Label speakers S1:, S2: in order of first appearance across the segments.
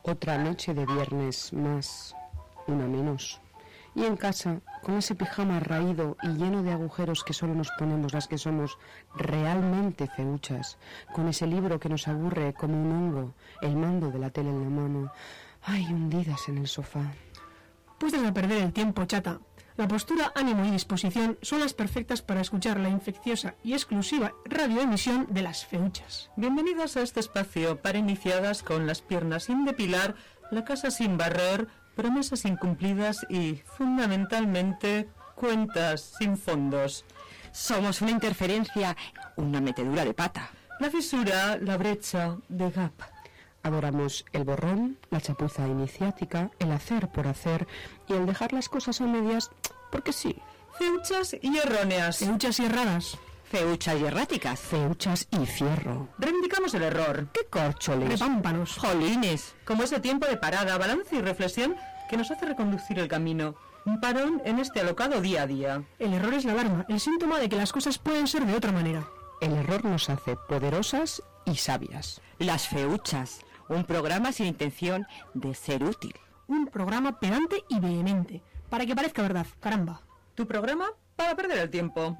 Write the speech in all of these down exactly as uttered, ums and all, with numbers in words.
S1: Otra noche de viernes más, una menos. Y en casa, con ese pijama raído y lleno de agujeros que solo nos ponemos las que somos realmente feuchas, con ese libro que nos aburre como un hongo, el mando de la tele en la mano, ay, hundidas en el sofá.
S2: Puestas a perder el tiempo, chata. La postura, ánimo y disposición son las perfectas para escuchar la infecciosa y exclusiva radioemisión de las feuchas.
S3: Bienvenidas a este espacio para iniciadas con las piernas sin depilar, la casa sin barrer, promesas incumplidas y, fundamentalmente, cuentas sin fondos.
S4: Somos una interferencia, una metedura de pata.
S3: La fisura, la brecha de gap.
S1: Adoramos el borrón, la chapuza iniciática, el hacer por hacer y el dejar las cosas a medias porque sí.
S3: Feuchas y erróneas.
S2: Feuchas y erradas.
S4: Feuchas y erráticas.
S1: Feuchas y fierro.
S3: Reivindicamos el error.
S1: ¡Qué córcholes!
S2: Repámpanos.
S4: Jolines.
S3: Como ese tiempo de parada, balance y reflexión que nos hace reconducir el camino. Un parón en este alocado día a día.
S2: El error es la alarma, el síntoma de que las cosas pueden ser de otra manera.
S1: El error nos hace poderosas y sabias.
S4: Las feuchas. Un programa sin intención de ser útil.
S2: Un programa pedante y vehemente, para que parezca verdad, caramba.
S3: Tu programa para perder el tiempo.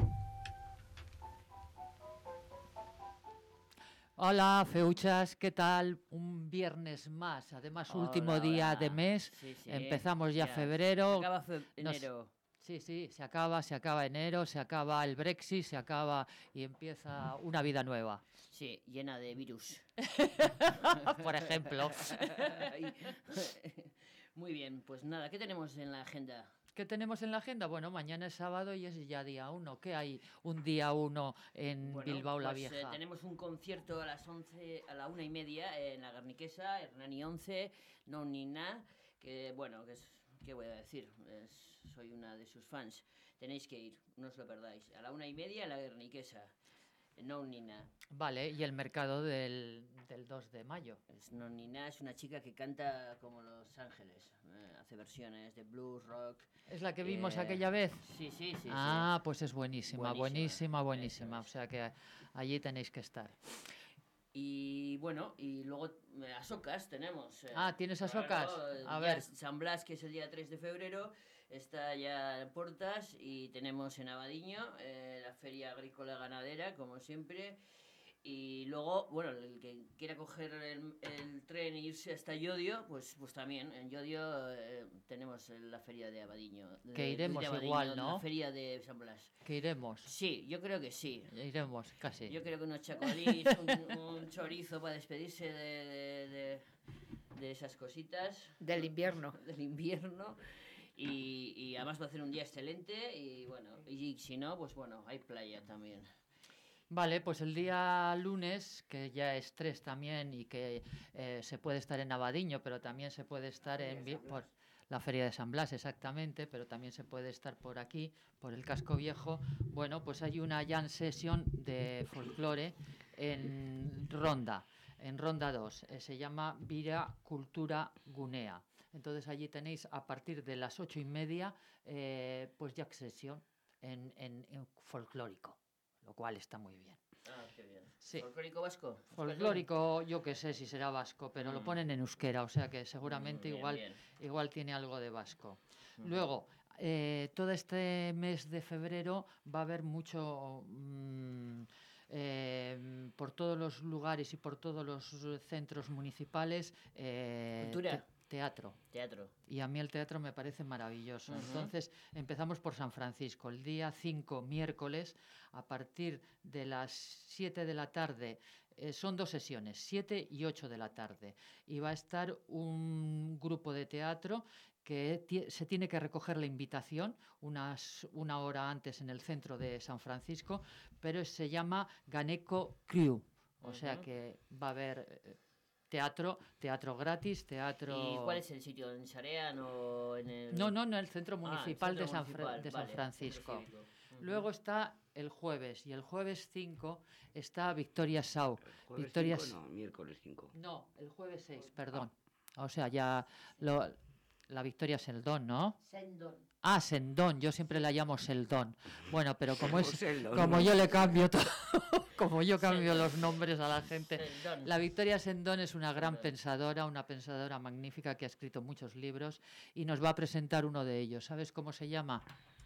S5: Hola, feuchas, ¿qué tal? Un viernes más, además
S6: Hola,
S5: último día
S6: hola.
S5: de mes,
S6: Sí, sí.
S5: empezamos ya,
S6: Ya,
S5: febrero.
S6: se acaba fe-
S5: Nos-
S6: enero.
S5: Sí, sí, se acaba, se acaba enero, se acaba el Brexit, se acaba y empieza una vida nueva,
S6: Sí, llena de virus.
S5: por ejemplo.
S6: Muy bien, pues nada, ¿qué tenemos en la agenda?
S5: ¿Qué tenemos en la agenda? Bueno, mañana es sábado y es ya día uno. ¿Qué hay un día uno en
S6: Bueno,
S5: Bilbao la
S6: pues, eh,
S5: Vieja?
S6: tenemos un concierto a las once, a la una y media en la Garniquesa, Hernani once, no ni nada, que bueno, que es, ¿qué voy a decir? Es- soy una de sus fans. Tenéis que ir, no os lo perdáis. A la una y media en la Garniquesa, no ni nada.
S5: Vale, y el mercado del, del dos de mayo.
S6: Es no ni nada, es una chica que canta como Los Ángeles, eh, hace versiones de blues, rock.
S5: ¿Es la que vimos
S6: eh,
S5: aquella vez?
S6: Sí, sí, sí.
S5: Ah,
S6: sí.
S5: pues es buenísima,
S6: Buenísima,
S5: buenísima, buenísima.
S6: eso
S5: O
S6: es.
S5: sea que allí tenéis que estar.
S6: Y bueno, y luego eh, Asocas tenemos. eh,
S5: Ah, ¿tienes Asocas?
S6: eh,
S5: A
S6: ya
S5: ver.
S6: San Blas, que es el día tres de febrero, está ya en puertas, y tenemos en Abadiño eh, la Feria Agrícola Ganadera, como siempre. Y luego, bueno, el que quiera coger el, el tren e irse hasta Llodio, pues pues también. En Llodio eh, tenemos la Feria de Abadiño. de-
S5: Que iremos
S6: de Abadiño,
S5: igual, ¿no?
S6: La Feria de San Blas.
S5: Que iremos.
S6: Sí, yo creo que sí.
S5: Iremos, casi.
S6: Yo creo que unos chacolís, un, un chorizo para despedirse de, de, de, de esas cositas.
S7: Del invierno.
S6: Del invierno. Y, y además va a ser un día excelente. Y bueno, y si no, pues bueno, hay playa también.
S5: Vale, pues el día lunes, que ya es tres también y que eh, se puede estar en Abadiño, pero también se puede estar en Vi- por la Feria de San Blas, exactamente, pero también se puede estar por aquí, por el Casco Viejo. Bueno, pues hay una jam session de folclore en Ronda, en Ronda dos, eh, se llama Vira Cultura Gunea. Entonces allí tenéis a partir de las ocho y media, eh, pues jam session en, en, en folclórico, lo cual está muy bien.
S6: Ah, qué bien.
S5: Sí.
S6: ¿Folclórico vasco?
S5: Folclórico, yo qué sé si será vasco, pero lo
S6: Mm.
S5: ponen en euskera, o sea que seguramente
S6: Mm, bien,
S5: igual,
S6: bien.
S5: igual tiene algo de vasco. Luego, eh, todo este mes de febrero va a haber mucho, mm, eh, por todos los lugares y por todos los centros municipales, eh,
S6: Cultura.
S5: te- teatro.
S6: Teatro.
S5: Y a mí el teatro me parece maravilloso.
S6: Ujú.
S5: Entonces empezamos por San Francisco. El día cinco, miércoles, a partir de las siete de la tarde, eh, son dos sesiones, siete y ocho de la tarde. Y va a estar un grupo de teatro que ti- se tiene que recoger la invitación unas, una hora antes en el centro de San Francisco, pero se llama Ganeco Crew. O sea
S6: Ujú.
S5: que va a haber... eh, Teatro, teatro gratis, teatro...
S6: ¿Y cuál es el sitio? ¿En Sarean o en el...?
S5: No, no, no, el Centro
S6: Ah, el
S5: Municipal
S6: centro
S5: de San, Fra-
S6: municipal,
S5: de San
S6: vale,
S5: Francisco.
S6: centro cívico. Ujú.
S5: Luego está el jueves, y el jueves cinco está Victoria Sau.
S8: Jueves
S5: Victoria
S8: cinco, no, miércoles cinco.
S5: No, el jueves seis, perdón. O sea, ya lo, la Victoria Seldon, ¿no?
S6: Sendón.
S5: Ah, Sendón, yo siempre la llamo Seldón. Bueno, pero como es
S7: Seldón,
S5: como
S7: ¿no?
S5: yo le cambio todo, como yo cambio los nombres a la gente.
S6: Seldón.
S5: La Victoria Sendón es una gran pensadora, una pensadora magnífica que ha escrito muchos libros y nos va a presentar uno de ellos. ¿Sabes cómo se llama?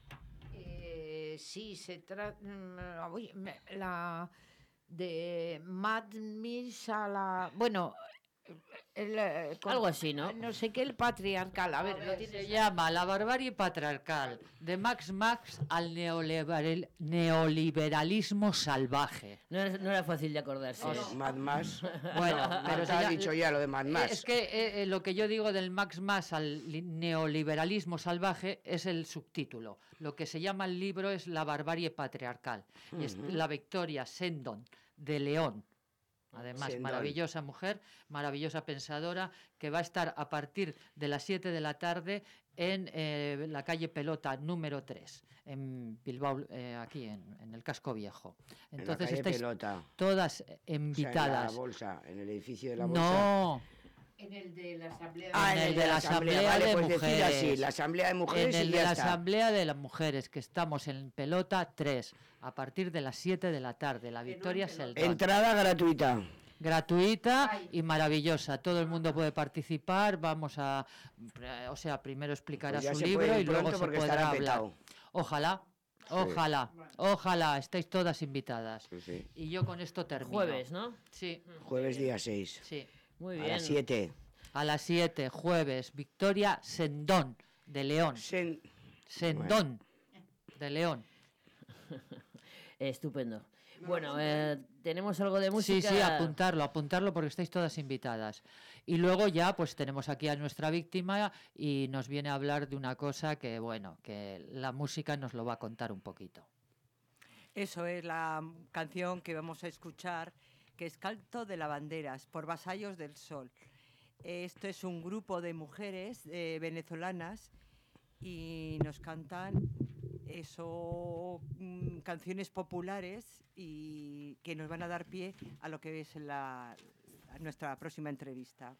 S8: Eh, sí, se trata la de Mad Miss a la bueno el, eh, con-
S6: Algo así, ¿no?
S8: no sé qué, el patriarcal, a ver, lo
S5: Se
S8: tienes
S5: llama La barbarie patriarcal, de Max Marx al neoliberal- neoliberalismo salvaje.
S6: No era, no era fácil de acordarse.
S7: Pues Mad Max.
S5: Bueno, pero
S7: Te
S5: se
S7: has
S5: llama-
S7: dicho ya lo de Mad Max.
S5: Es que eh, eh, lo que yo digo del Max Marx al li- neoliberalismo salvaje es el subtítulo. Lo que se llama el libro es La barbarie patriarcal. Y es la Victoria Sendon de León. Además,
S7: Sendón.
S5: maravillosa mujer, maravillosa pensadora, que va a estar a partir de las siete de la tarde en eh, la calle Pelota número tres, en Bilbao, eh, aquí en, en el Casco Viejo. Entonces
S7: en la calle
S5: estáis
S7: Pelota.
S5: todas eh,
S7: O sea, en
S5: invitadas.
S7: la bolsa, en el edificio de la bolsa.
S5: No,
S8: en el de la asamblea
S7: Ah,
S5: en
S7: en
S5: el de la Asamblea
S7: vale,
S5: de
S7: pues decir así,
S5: Mujeres.
S7: la Asamblea de
S5: en
S7: Mujeres
S5: el
S7: y
S5: de
S7: ya
S5: la
S7: está.
S5: Asamblea de las Mujeres, que estamos en Pelota tres, a partir de las siete de la tarde. La Victoria Seldón.
S7: Entrada gratuita.
S5: Gratuita y maravillosa. Todo el mundo puede participar. Vamos a, o sea, primero explicará
S7: Pues ya
S5: su
S7: se
S5: libro
S7: puede ir
S5: y luego
S7: pronto
S5: se
S7: porque
S5: podrá
S7: estará
S5: hablar.
S7: petado.
S5: Ojalá, ojalá, ojalá, estáis todas invitadas.
S7: Sí, sí.
S5: Y yo con esto termino.
S6: Jueves, ¿no?
S5: Sí,
S7: Jueves día seis.
S5: sí.
S6: Muy
S7: A
S6: bien.
S7: las siete.
S5: A las siete, jueves, Victoria Sendón, de León.
S7: Sen-
S5: Sendón, de León.
S6: Estupendo. Bueno, eh, tenemos algo de
S5: Sí,
S6: música.
S5: sí, apuntarlo, apuntarlo porque estáis todas invitadas. Y luego ya pues tenemos aquí a nuestra víctima y nos viene a hablar de una cosa que, bueno, que la música nos lo va a contar un poquito.
S9: Eso es la canción que vamos a escuchar, que es Canto de Lavanderas, por Vasallos del Sol. Esto es un grupo de mujeres eh, venezolanas y nos cantan eso, mm, canciones populares y que nos van a dar pie a lo que es la, a nuestra próxima entrevista.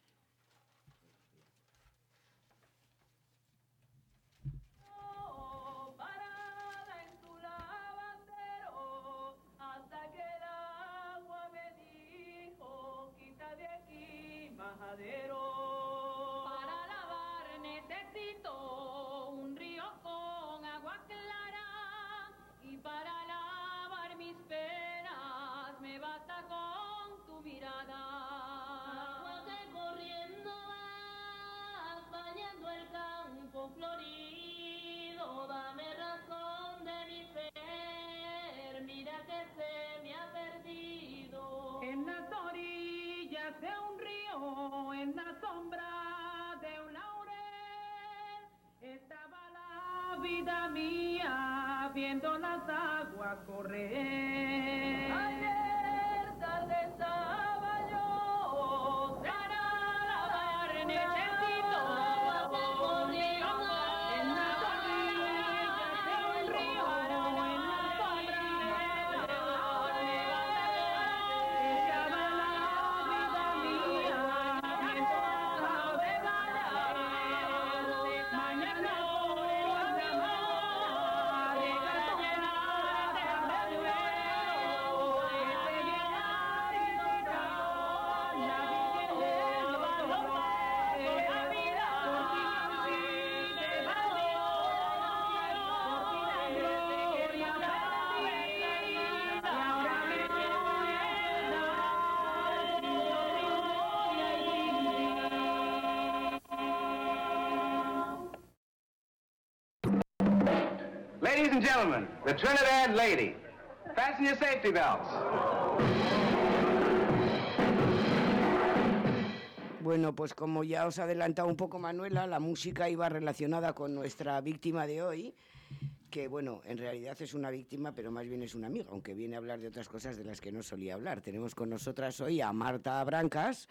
S10: Parada en tu lavandero, hasta que el agua me dijo, quita de aquí, majadero. Para lavar necesito un río con agua clara, y para lavar mis penas me basta con tu mirada. Agua que corriendo va, bañando el campo florido, dame razón de mi ser, mira que se me ha perdido. En las orillas de un río, en la sombra de un laurel, estaba la vida mía, viendo las aguas correr. Ayer tarde estaba yo, para lavar necesito agua que corrió en las orillas de un río, en la sombra de un laurel. Estaba la vida mía, viendo las aguas de mañana por la mañana, de cañera de Manuel, ese viajar y tocar, la Virgen de la vida, por ti de la gloria y ahora me
S11: Ladies and gentlemen, the Trinidad Lady. Fasten your safety belts.
S7: Bueno, pues como ya os ha adelantado un poco Manuela, la música iba relacionada con nuestra víctima de hoy, que, bueno, en realidad es una víctima, pero más bien es una amiga, aunque viene a hablar de otras cosas de las que no solía hablar. Tenemos con nosotras hoy a Marta Brancas,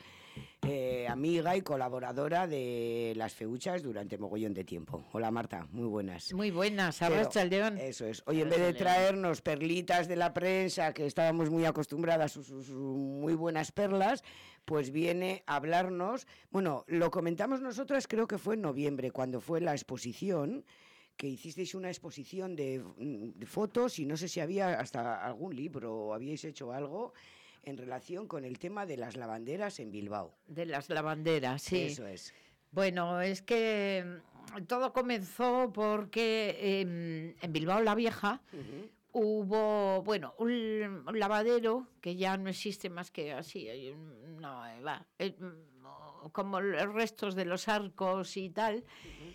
S7: eh, amiga y colaboradora de Las Feuchas durante mogollón de tiempo. Hola, Marta, muy buenas.
S8: Muy buenas,
S7: Pero,
S8: Arracha el León.
S7: Eso es. Hoy, en vez de traernos perlitas de la prensa, que estábamos muy acostumbradas a sus, sus muy buenas perlas, pues viene a hablarnos. Bueno, lo comentamos nosotras, creo que fue en noviembre, cuando fue la exposición, que hicisteis una exposición de, de fotos, y no sé si había hasta algún libro o habíais hecho algo en relación con el tema de las lavanderas en Bilbao.
S8: De las lavanderas, sí.
S7: Eso es.
S8: Bueno, es que mm, todo comenzó porque eh, en Bilbao la Vieja
S7: Uh-huh.
S8: hubo, bueno, un, un lavadero que ya no existe más que así, hay un- no, eh, va, eh, mm, como los restos de los arcos y tal,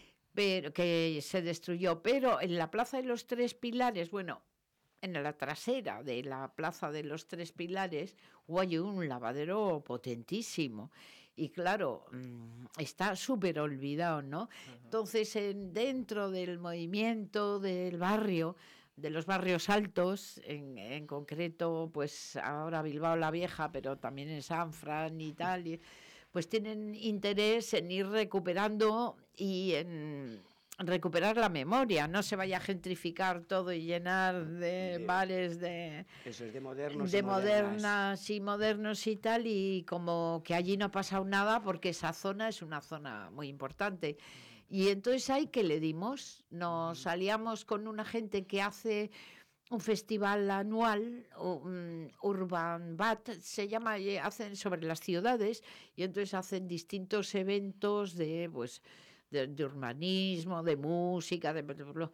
S8: pero que se destruyó. Pero en la Plaza de los Tres Pilares, bueno, en la trasera de la Plaza de los Tres Pilares, hubo allí un lavadero potentísimo. Y claro, mm, está súper olvidado, ¿no? Entonces, en- dentro del movimiento del barrio, de los barrios altos, en, en concreto, pues ahora Bilbao la Vieja, pero también en San Fran y tal, y, pues tienen interés en ir recuperando y en recuperar la memoria, no se vaya a gentrificar todo y llenar de
S7: De-
S8: bares de
S7: Eso es de modernos.
S8: de
S7: y modernas.
S8: modernas y modernos y tal, y como que allí no ha pasado nada porque esa zona es una zona muy importante. Y entonces ahí que le dimos, nos aliamos con una gente que hace un festival anual, un Urban Bat, se llama, y hacen sobre las ciudades, y entonces hacen distintos eventos de, pues, de, de urbanismo, de música, de,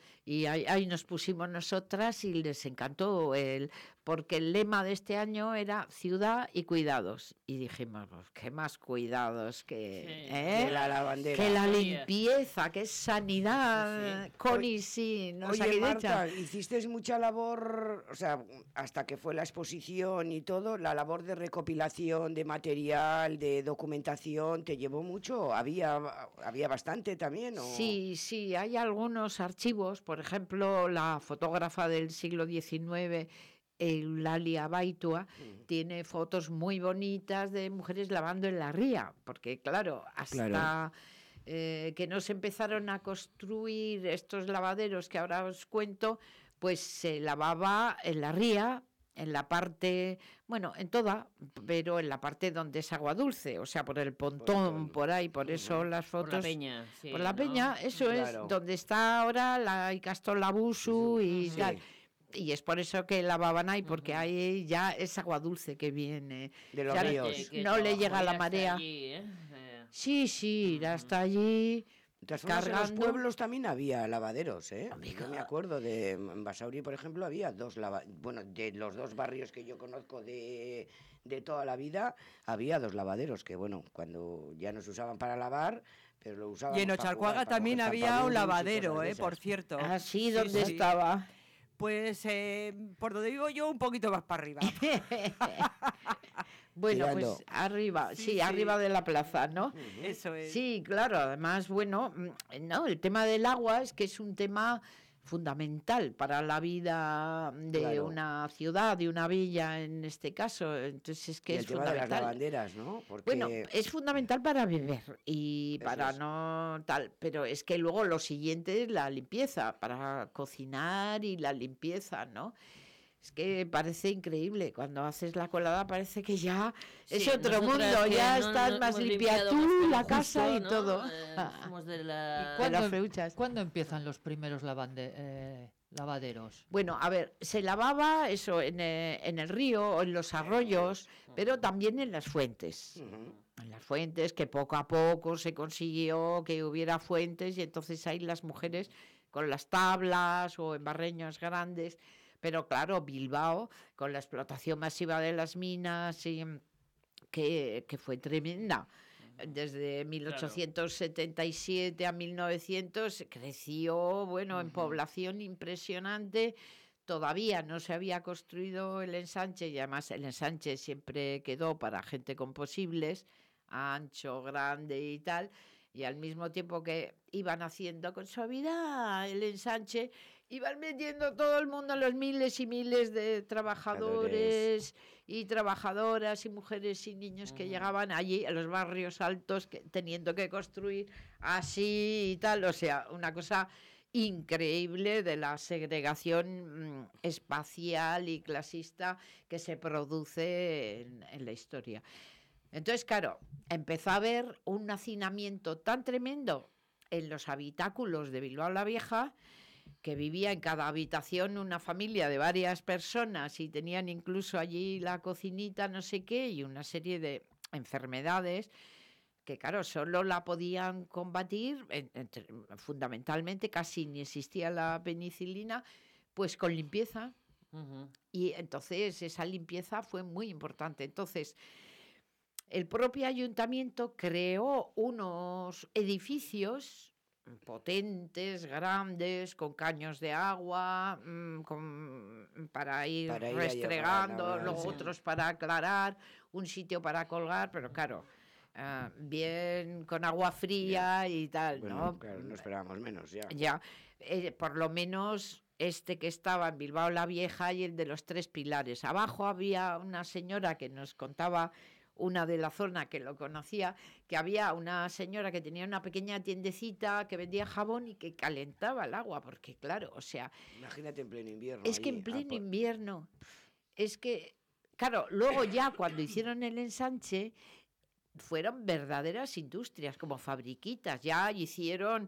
S8: y ahí, ahí nos pusimos nosotras y les encantó, el, porque el lema de este año era ciudad y cuidados. Y dijimos, pues, ¿qué más cuidados que,
S6: Sí.
S8: ¿eh?
S7: De la lavandera.
S8: que la
S6: Oye.
S8: limpieza, que es sanidad,
S6: Sí, sí.
S8: Connie, sí, nos
S7: Oye,
S8: ha
S7: Marta, hicisteis mucha labor, o sea, hasta que fue la exposición y todo, la labor de recopilación de material, de documentación, ¿te llevó mucho? ¿Había, había bastante también? ¿o?
S8: Sí, sí, hay algunos archivos, por ejemplo, la fotógrafa del siglo diecinueve, Eulalia Baitua,
S7: Mm.
S8: tiene fotos muy bonitas de mujeres lavando en la ría, porque claro, hasta
S7: Claro.
S8: eh, que no se empezaron a construir estos lavaderos que ahora os cuento, pues se lavaba en la ría, en la parte, bueno, en toda, pero en la parte donde es agua dulce, o sea, por el pontón,
S7: Pontón.
S8: por ahí, por eso las
S6: Por
S8: fotos...
S6: la peña. Sí,
S8: Por la
S6: ¿no?
S8: peña, eso
S7: Claro.
S8: es, donde está ahora la Icastol Labusu y
S7: Sí.
S8: tal. Y es por eso que lavaban ahí, porque ahí ya es agua dulce que viene.
S7: De los
S8: Ya
S7: ríos.
S6: Que- que
S8: no le
S6: trabajo
S8: llega la
S6: ya hasta
S8: marea.
S6: allí, ¿eh? Eh,
S8: Sí, sí, ir hasta allí.
S7: De todas formas, en los
S8: cargando.
S7: pueblos también había lavaderos, ¿eh?
S8: Amiga.
S7: Yo me acuerdo de en Basauri, por ejemplo, había dos lavaderos. Bueno, de los dos barrios que yo conozco de, de toda la vida, había dos lavaderos que, bueno, cuando ya no se usaban para lavar, pero lo usaban
S9: Y en
S7: para jugar,
S9: Ocharcuaga
S7: para
S9: también
S7: coger
S9: había
S7: zampaburos
S9: un
S7: y
S9: lavadero,
S7: cosas de
S9: eh, por
S7: esas.
S9: cierto.
S8: Así,
S9: Sí,
S8: donde
S9: sí.
S8: estaba.
S9: Pues eh, por donde vivo yo, un poquito más para arriba.
S8: Bueno,
S7: Tirando.
S8: pues arriba, sí,
S9: Sí, sí.
S8: arriba de la plaza, ¿no?
S9: Eso es.
S8: Sí, claro, además, bueno, mm, no, el tema del agua es que es un tema fundamental para la vida de
S7: Claro.
S8: una ciudad, de una villa en este caso. Entonces es que
S7: Y
S8: es
S7: el tema de las
S8: fundamental.
S7: lavanderas, ¿no? Porque
S8: Bueno, es fundamental para beber y
S7: Eso
S8: para
S7: es.
S8: no tal, pero es que luego lo siguiente es la limpieza, para cocinar y la limpieza, ¿no? Es que parece increíble, cuando haces la colada parece que ya es
S6: sí,
S8: otro
S6: nosotras
S8: mundo,
S6: que
S8: ya
S6: no
S8: estás
S6: nos
S8: más
S6: hemos
S8: limpia
S6: limpiado
S8: tú,
S6: más que lo
S8: la casa
S6: justo,
S8: y
S6: ¿no?
S8: todo.
S6: Eh,
S8: Ah.
S6: somos de la...
S8: De las
S5: ¿Cuándo,
S8: feuchas.
S5: cuándo empiezan los primeros lavande- eh, lavaderos?
S8: Bueno, a ver, se lavaba eso en, eh, en el río o en los arroyos, pero también en las fuentes.
S7: Ujú.
S8: En las fuentes, que poco a poco se consiguió que hubiera fuentes y entonces ahí las mujeres con las tablas o en barreños grandes. Pero claro, Bilbao, con la explotación masiva de las minas, y, mm, que, que fue tremenda. Desde mil ochocientos setenta y siete a mil novecientos creció, bueno, en población impresionante. Todavía no se había construido el ensanche y además el ensanche siempre quedó para gente con posibles, ancho, grande y tal. Y al mismo tiempo que iban haciendo con suavidad el ensanche, iban metiendo todo el mundo, los miles y miles de trabajadores y trabajadoras y mujeres y niños que llegaban allí a los barrios altos que, teniendo que construir así y tal, o sea, una cosa increíble de la segregación mm, espacial y clasista que se produce en, en la historia. Entonces, claro, empezó a haber un hacinamiento tan tremendo en los habitáculos de Bilbao la Vieja, que vivía en cada habitación una familia de varias personas y tenían incluso allí la cocinita, no sé qué, y una serie de enfermedades que, claro, solo la podían combatir, en, entre, fundamentalmente casi ni existía la penicilina, pues con limpieza. Uh-huh. Y entonces esa limpieza fue muy importante. Entonces, el propio ayuntamiento creó unos edificios potentes, grandes, con caños de agua, mmm, con, para ir para restregando, llevar, luego sí. otros para aclarar, un sitio para colgar, pero claro, uh, bien con agua fría yeah. y tal,
S7: bueno,
S8: ¿no?
S7: Claro, no esperábamos menos, ya.
S8: Ya, eh, por lo menos este que estaba en Bilbao la Vieja y el de los Tres Pilares. Abajo había una señora que nos contaba, una de la zona que lo conocía, que había una señora que tenía una pequeña tiendecita que vendía jabón y que calentaba el agua, porque claro, o sea...
S7: Imagínate en pleno invierno.
S8: Es que
S7: allí,
S8: en pleno
S7: por...
S8: invierno, es que, claro, luego ya cuando hicieron el ensanche, fueron verdaderas industrias, como fabriquitas, ya hicieron,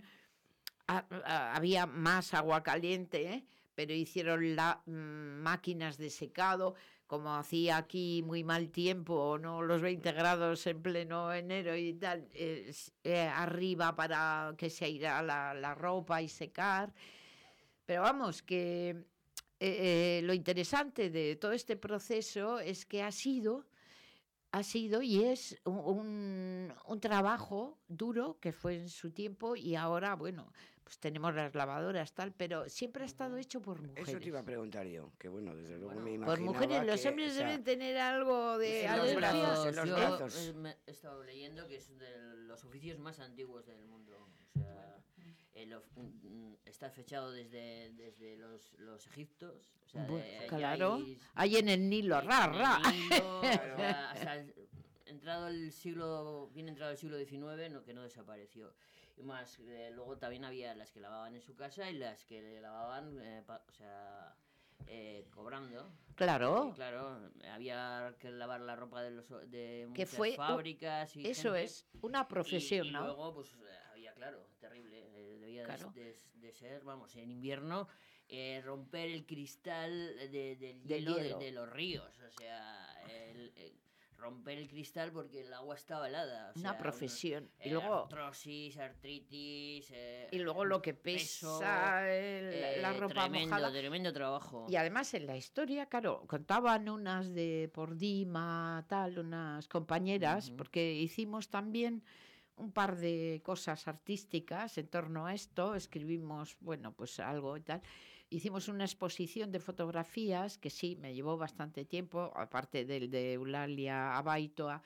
S8: a, a, había más agua caliente, ¿eh? Pero hicieron la, mm, máquinas de secado, como hacía aquí muy mal tiempo, no los veinte grados en pleno enero y tal, eh, eh, arriba para que se airara la, la ropa y secar. Pero vamos, que eh, eh, lo interesante de todo este proceso es que ha sido, ha sido y es un, un, un trabajo duro que fue en su tiempo y ahora, bueno, pues tenemos las lavadoras, tal, pero siempre ha estado hecho por mujeres.
S7: Eso te iba a preguntar yo, que bueno, desde luego bueno, me
S8: Por
S7: imaginaba
S8: mujeres,
S7: que,
S8: los hombres o sea, deben tener algo de
S6: en
S8: alergia.
S6: los brazos, en los
S8: yo
S6: brazos. He estado leyendo que es de los oficios más antiguos del mundo. O sea, el of, está fechado desde, desde los, los egiptos. O sea,
S8: bueno,
S6: de,
S8: claro,
S6: hay,
S8: ahí en el Nilo, ra, ra.
S6: Nilo, o sea, hasta el, entrado el siglo, bien entrado el siglo diecinueve, no, que no desapareció. Y más, eh, luego también había las que lavaban en su casa y las que le lavaban, eh, pa, o sea, eh, cobrando.
S8: Claro.
S6: Y, claro, había que lavar la ropa de, los, de
S8: que
S6: muchas
S8: fue,
S6: fábricas y
S8: eso
S6: gente.
S8: Es, una profesión,
S6: y, y
S8: ¿no?
S6: Y luego, pues, había, claro, terrible, eh, debía
S8: claro.
S6: de, de, de ser, vamos, en invierno, eh, romper el cristal de, del,
S8: del
S6: hielo,
S8: hielo
S6: de, de los ríos, o sea, el... el romper el cristal porque el agua estaba helada. O
S8: una
S6: sea,
S8: profesión.
S6: Un,
S8: y
S6: eh,
S8: luego
S6: artrosis, artritis. Eh,
S8: y luego lo que pesa
S6: peso,
S8: el,
S6: eh,
S8: la ropa
S6: tremendo,
S8: mojada.
S6: Tremendo trabajo.
S8: Y además en la historia, claro, contaban unas de por Dima, tal, unas compañeras, uh-huh. porque hicimos también un par de cosas artísticas en torno a esto. Escribimos, bueno, pues algo y tal. Hicimos una exposición de fotografías que sí, me llevó bastante tiempo, aparte del de Eulalia Abaitoa,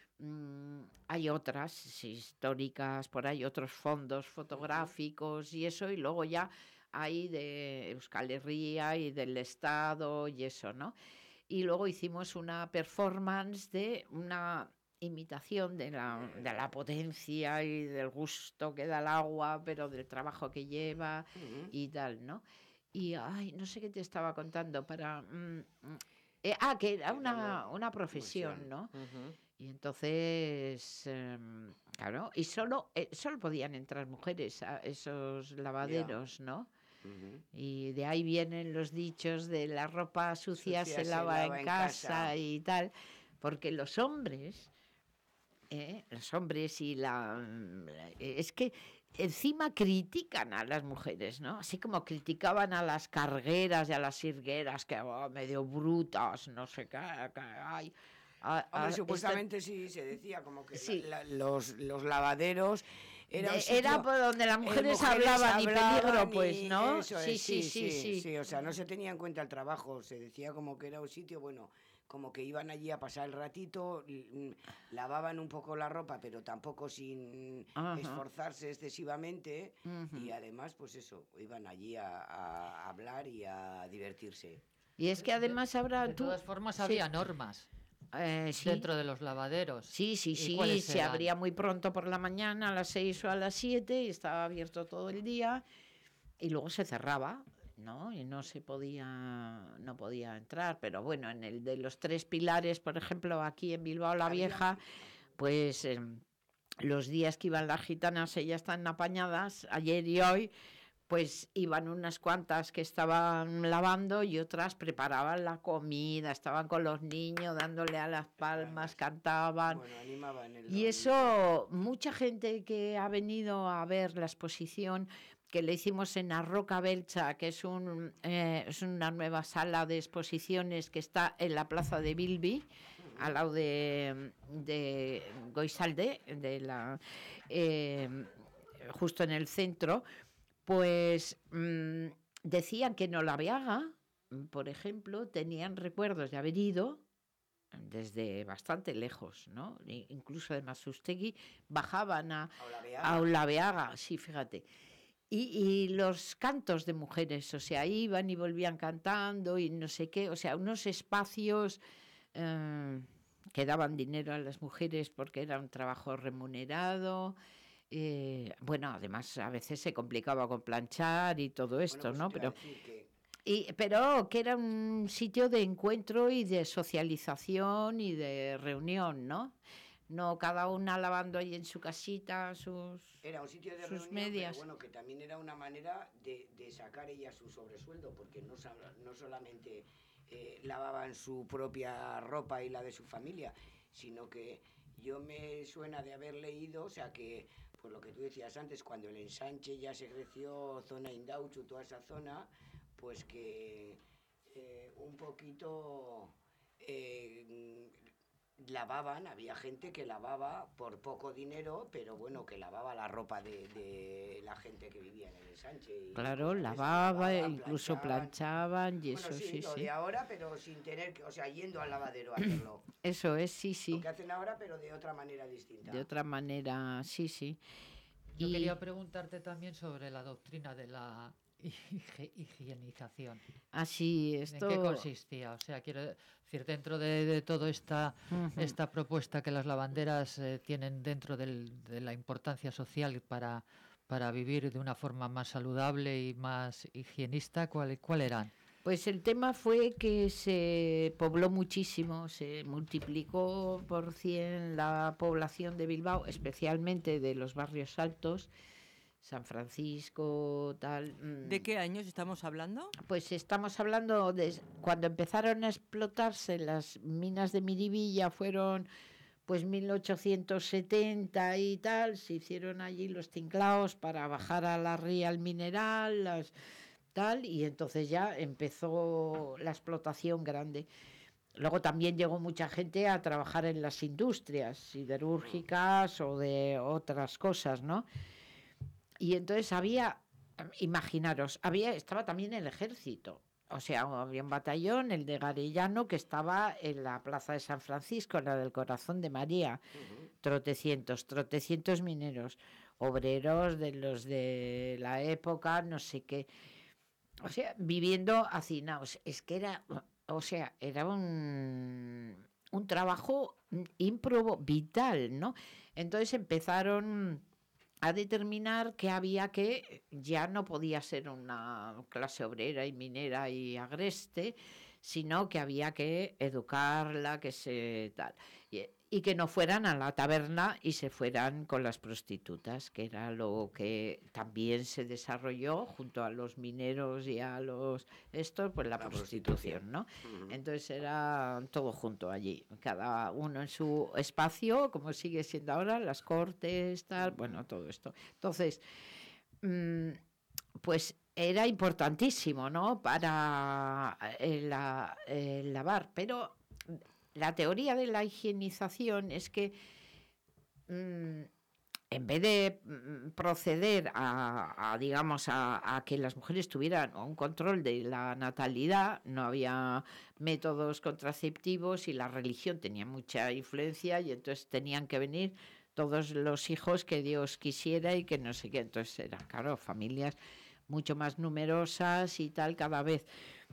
S8: mmm, hay otras históricas, por ahí otros fondos fotográficos y eso, y luego ya hay de Euskal Herria y del Estado y eso, ¿no? Y luego hicimos una performance de una imitación de la, de la potencia y del gusto que da el agua, pero del trabajo que lleva uh-huh. y tal, ¿no? Y, ay, no sé qué te estaba contando para... Mm, eh, ah, que era una, una profesión, ¿no? Uh-huh. Y entonces, eh, claro, y solo, eh, solo podían entrar mujeres a esos lavaderos, yeah. ¿no? Uh-huh. Y de ahí vienen los dichos de la ropa sucia, sucia se, lava se lava en casa, casa y tal, porque los hombres... Eh, los hombres y la... Es que encima critican a las mujeres, ¿no? Así como criticaban a las cargueras y a las sirgueras, que oh, medio brutas, no sé qué, que hay...
S7: A, a, Hombre, supuestamente esta... sí se decía como que sí. la, la, los, los lavaderos era, de, sitio,
S8: era por donde las mujeres, mujeres hablaban y peligro, pues, ¿no?
S7: Eso
S8: sí,
S7: es,
S8: sí,
S7: sí,
S8: sí,
S7: sí,
S8: sí,
S7: sí. O sea, no se tenía en cuenta el trabajo, se decía como que era un sitio, bueno, como que iban allí a pasar el ratito, l- lavaban un poco la ropa, pero tampoco sin
S8: Ajá.
S7: esforzarse excesivamente,
S8: Ujú.
S7: y además, pues eso, iban allí a, a hablar y a divertirse.
S8: Y es que además habrá...
S5: De
S8: tú-
S5: todas formas,
S8: sí.
S5: había normas
S8: Eh, sí.
S5: dentro de los lavaderos.
S8: Sí, sí,
S5: ¿Y
S8: sí,
S5: cuáles
S8: se
S5: eran?
S8: abría muy pronto por la mañana, a las seis o a las siete, y estaba abierto todo el día, y luego se cerraba, ¿no? Y no se podía, no podía entrar, pero bueno, en el de los Tres Pilares, por ejemplo, aquí en Bilbao la
S7: Había-
S8: Vieja, pues eh, los días que iban las gitanas, ellas están apañadas, ayer y hoy, pues iban unas cuantas que estaban lavando y otras preparaban la comida, estaban con los niños dándole a las palmas, cantaban.
S7: Bueno, animaban el...
S8: Y eso, mucha gente que ha venido a ver la exposición que le hicimos en Arroca Belcha, que es, un, eh, es una nueva sala de exposiciones que está en la plaza de Bilbi, al lado de, de Goizalde, de la, eh, justo en el centro, pues mmm, decían que en Olabeaga, por ejemplo, tenían recuerdos de haber ido desde bastante lejos, ¿no? I- Incluso de Masustegui, bajaban a,
S7: A Olabeaga.
S8: a Olabeaga, sí, fíjate. Y, y los cantos de mujeres, o sea, iban y volvían cantando y no sé qué, o sea, unos espacios eh, que daban dinero a las mujeres porque era un trabajo remunerado. Eh, bueno, además a veces se complicaba con planchar y todo esto,
S7: Bueno, pues
S8: ¿no?
S7: te iba a
S8: Pero,
S7: decir que
S8: y, pero que era un sitio de encuentro y de socialización y de reunión, ¿no? No cada una lavando ahí en su casita sus...
S7: era un sitio de
S8: sus
S7: reunión,
S8: medias.
S7: pero bueno, que también era una manera de, de sacar ella su sobresueldo, porque no, sa- no solamente eh, lavaban su propia ropa y la de su familia, sino que yo me suena de haber leído, o sea que, por lo que tú decías antes, cuando el ensanche ya se creció, zona Indauchu, toda esa zona, pues que eh, un poquito eh, lavaban, había gente que lavaba por poco dinero, pero bueno, que lavaba la ropa de, de la gente que vivía en el ensanche. y
S8: Claro,
S7: cosas de esas,
S8: lavaba,
S7: lavaban,
S8: incluso
S7: planchaban.
S8: planchaban y
S7: Bueno,
S8: eso,
S7: sí,
S8: sí,
S7: lo
S8: sí.
S7: de ahora, pero sin tener que, o sea, yendo al lavadero a hacerlo.
S8: Eso es, sí,
S7: Lo
S8: sí.
S7: que hacen ahora, pero de otra manera distinta.
S8: De otra manera, sí, sí.
S5: Yo
S8: Y-
S5: quería preguntarte también sobre la doctrina de la hige- higienización.
S8: Así, esto...
S5: ¿En qué consistía? O sea, quiero decir, dentro de, de toda esta,
S8: Ujú.
S5: esta propuesta que las lavanderas eh, tienen dentro del- de la importancia social para, para vivir de una forma más saludable y más higienista, ¿cuál, cuál eran?
S8: Pues el tema fue que se pobló muchísimo, se multiplicó por cien la población de Bilbao, especialmente de los barrios altos, San Francisco, tal. mm,
S9: ¿De qué años estamos hablando?
S8: Pues estamos hablando de cuando empezaron a explotarse las minas de Miribilla, fueron pues mil ochocientos setenta y tal, se hicieron allí los tinclaos para bajar a la ría el mineral, las tal, y entonces ya empezó la explotación grande. Luego también llegó mucha gente a trabajar en las industrias siderúrgicas o de otras cosas, ¿no? Y entonces había, imaginaros, había, estaba también el ejército. O sea, había un batallón, el de Garellano, que estaba en la plaza de San Francisco, la del Corazón de María.
S7: Ujú.
S8: Trotecientos, trotecientos mineros, obreros de los de la época, no sé qué. O sea, viviendo hacinados. Es que era, o sea, era un, un trabajo ímprobo vital, ¿no? Entonces empezaron a determinar que había que, ya no podía ser una clase obrera y minera y agreste, sino que había que educarla, que se tal. Y, y que no fueran a la taberna y se fueran con las prostitutas, que era lo que también se desarrolló junto a los mineros y a los estos, pues la,
S7: La
S8: prostitución, ¿no?
S7: Ujú.
S8: Entonces era todo junto allí, cada uno en su espacio, como sigue siendo ahora, las cortes, tal, bueno, todo esto. Entonces, mm, pues era importantísimo, ¿no? Para el, la- el lavar, pero la teoría de la higienización es que mm, en vez de mm, proceder a, a, digamos, a, a que las mujeres tuvieran un control de la natalidad, no había métodos contraceptivos y la religión tenía mucha influencia y entonces tenían que venir todos los hijos que Dios quisiera y que no sé qué. Entonces eran, claro, familias mucho más numerosas y tal cada vez.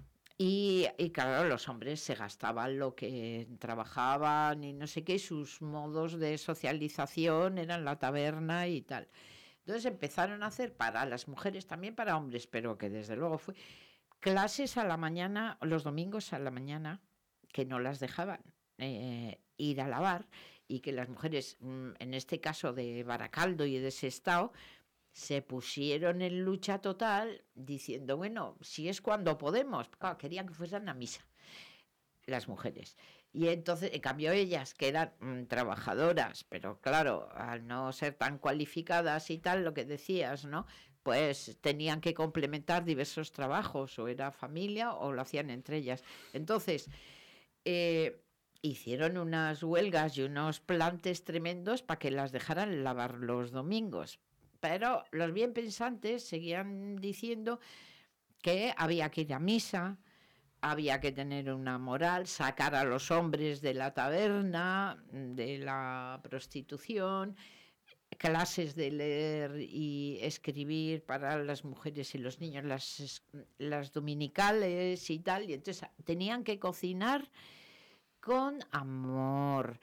S8: Y, y claro, los hombres se gastaban lo que trabajaban y no sé qué, sus modos de socialización eran la taberna y tal. Entonces empezaron a hacer para las mujeres, también para hombres, pero que desde luego fue clases a la mañana, los domingos a la mañana, que no las dejaban eh, ir a lavar y que las mujeres, en este caso de Baracaldo y de Sestao, se pusieron en lucha total diciendo, bueno, si es cuando podemos. Claro, querían que fueran a misa las mujeres. Y entonces, en cambio, ellas, que eran mmm, trabajadoras, pero claro, al no ser tan cualificadas y tal, lo que decías, ¿no? Pues tenían que complementar diversos trabajos, o era familia o lo hacían entre ellas. Entonces, eh, hicieron unas huelgas y unos plantes tremendos para que las dejaran lavar los domingos. Pero los bien pensantes seguían diciendo que había que ir a misa, había que tener una moral, sacar a los hombres de la taberna, de la prostitución, clases de leer y escribir para las mujeres y los niños, las, las dominicales y tal. Y entonces tenían que cocinar con amor,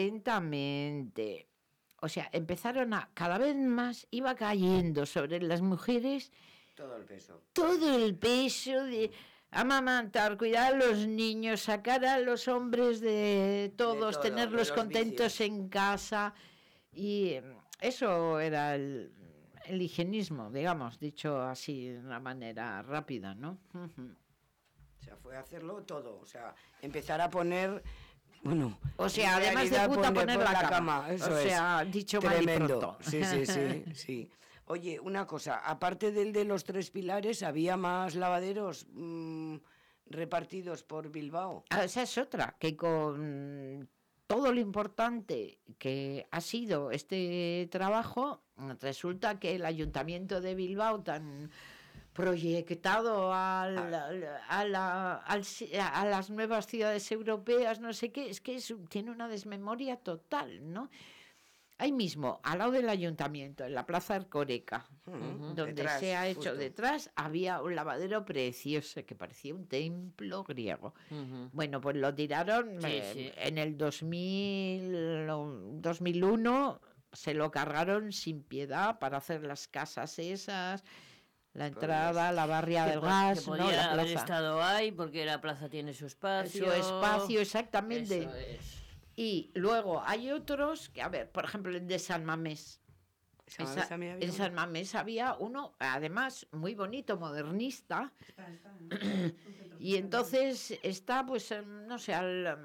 S8: lentamente. O sea, empezaron a, cada vez más iba cayendo sobre las mujeres
S7: todo el peso.
S8: Todo el peso de amamantar, cuidar a los niños, sacar a los hombres de todos,
S7: de todo,
S8: tenerlos
S7: de los
S8: contentos
S7: vicios.
S8: en casa. Y eso era el, el higienismo, digamos, dicho así de una manera rápida, ¿no? Uh-huh.
S7: O sea, fue hacerlo todo. O sea, empezar a poner... Bueno,
S8: o sea, además de puta, poner, poner la, la cama. cama.
S7: Eso
S8: o sea,
S7: es.
S8: dicho
S7: Tremendo.
S8: mal y pronto.
S7: Sí, sí, sí, sí. Oye, una cosa, aparte del de los tres pilares, ¿había más lavaderos mmm, repartidos por Bilbao?
S8: Ah, esa es otra, que con todo lo importante que ha sido este trabajo, resulta que el Ayuntamiento de Bilbao, tan proyectado al, al, a, la, al, a las nuevas ciudades europeas, no sé qué, es que es, tiene una desmemoria total, ¿no? Ahí mismo, al lado del ayuntamiento, en la Plaza Ercoreca, uh-huh, donde detrás, se ha hecho justo. Detrás, había un lavadero precioso que parecía un templo griego. Uh-huh. Bueno, pues lo tiraron sí, eh, sí. en el dos mil, dos mil uno, se lo cargaron sin piedad para hacer las casas esas, la entrada, la barria del gas,
S6: que podía
S8: ¿no? La
S6: haber
S8: plaza.
S6: estado ahí porque la plaza tiene su espacio.
S8: Su espacio, exactamente.
S6: Eso es.
S8: Y luego hay otros que, a ver, por ejemplo, el de San Mamés.
S7: ¿San Mamés
S8: Esa,
S7: había
S8: en San Mamés había uno, además, muy bonito, modernista. Está, está. Y entonces está, pues, no sé, al,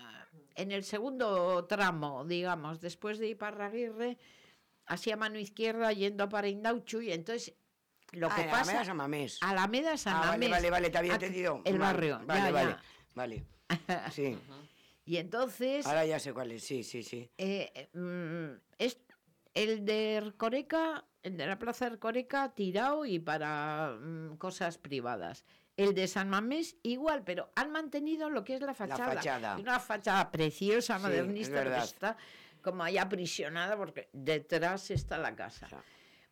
S8: en el segundo tramo, digamos, después de Iparraguirre, así a mano izquierda, yendo para Indauchu, y entonces... Lo
S7: ah,
S8: que pasa,
S7: Alameda San Mamés.
S8: Alameda San
S7: ah,
S8: Mamés.
S7: Vale, vale, vale, te había entendido.
S8: El barrio.
S7: Vale,
S8: ya,
S7: vale,
S8: ya.
S7: vale. Sí.
S8: Y entonces...
S7: Ahora ya sé cuál es, sí, sí, sí.
S8: Eh, mm, es el de Ercoreca, el de la Plaza Ercoreca, tirado y para mm, cosas privadas. El de San Mamés igual, pero han mantenido lo que es la fachada.
S7: La fachada.
S8: Una fachada preciosa,
S7: sí,
S8: modernista, pero está como ahí aprisionada porque detrás está la casa. O sea,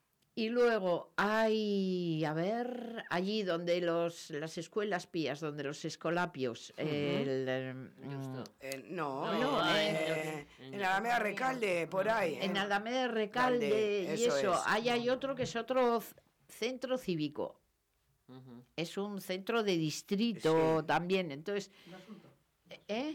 S8: y luego hay, a ver, allí donde los las escuelas pías, donde los escolapios, uh-huh. el, el,
S7: eh, no, no eh, eh, en Alameda Recalde, por ahí.
S8: En Alameda Recalde, Calde, y eso, eso. ahí hay otro que es otro centro cívico. Uh-huh. Es un centro de distrito sí. también, entonces... ¿Eh?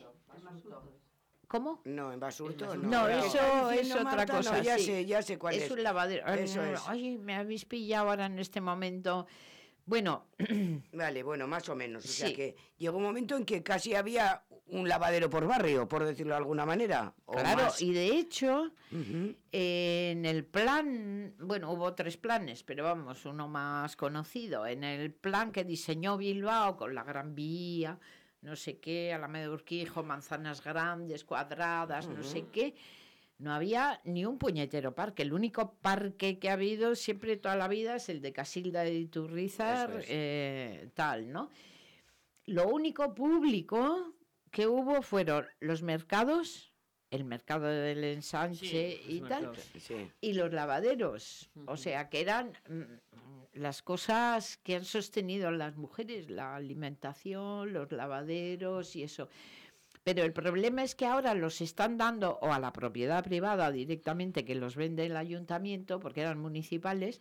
S8: ¿Cómo?
S7: No, en Basurto
S8: no. No, eso es otra
S7: Marta,
S8: cosa.
S7: No, ya
S8: sí.
S7: sé, ya sé cuál es.
S8: Es un lavadero.
S7: Eso es.
S8: Ay, me habéis pillado ahora en este momento. Bueno.
S7: Vale, bueno, más o menos. O
S8: sí.
S7: sea que llegó un momento en que casi había un lavadero por barrio, por decirlo de alguna manera. O
S8: claro,
S7: más.
S8: Y de hecho, uh-huh. eh, en el plan, bueno, hubo tres planes, pero vamos, uno más conocido. En el plan que diseñó Bilbao con la Gran Vía, no sé qué, Alameda de Urquijo, manzanas grandes, cuadradas, uh-huh. no sé qué, no había ni un puñetero parque. El único parque que ha habido siempre toda la vida es el de Casilda de Iturrizar,
S7: Eso es.
S8: eh, tal, ¿no? Lo único público que hubo fueron los mercados, el mercado del Ensanche
S6: Sí,
S8: y
S6: los
S8: tal,
S6: mercados.
S7: Sí.
S8: y los lavaderos. O sea, que eran mm, las cosas que han sostenido las mujeres, la alimentación, los lavaderos y eso. Pero el problema es que ahora los están dando o a la propiedad privada directamente, que los vende el ayuntamiento, porque eran municipales,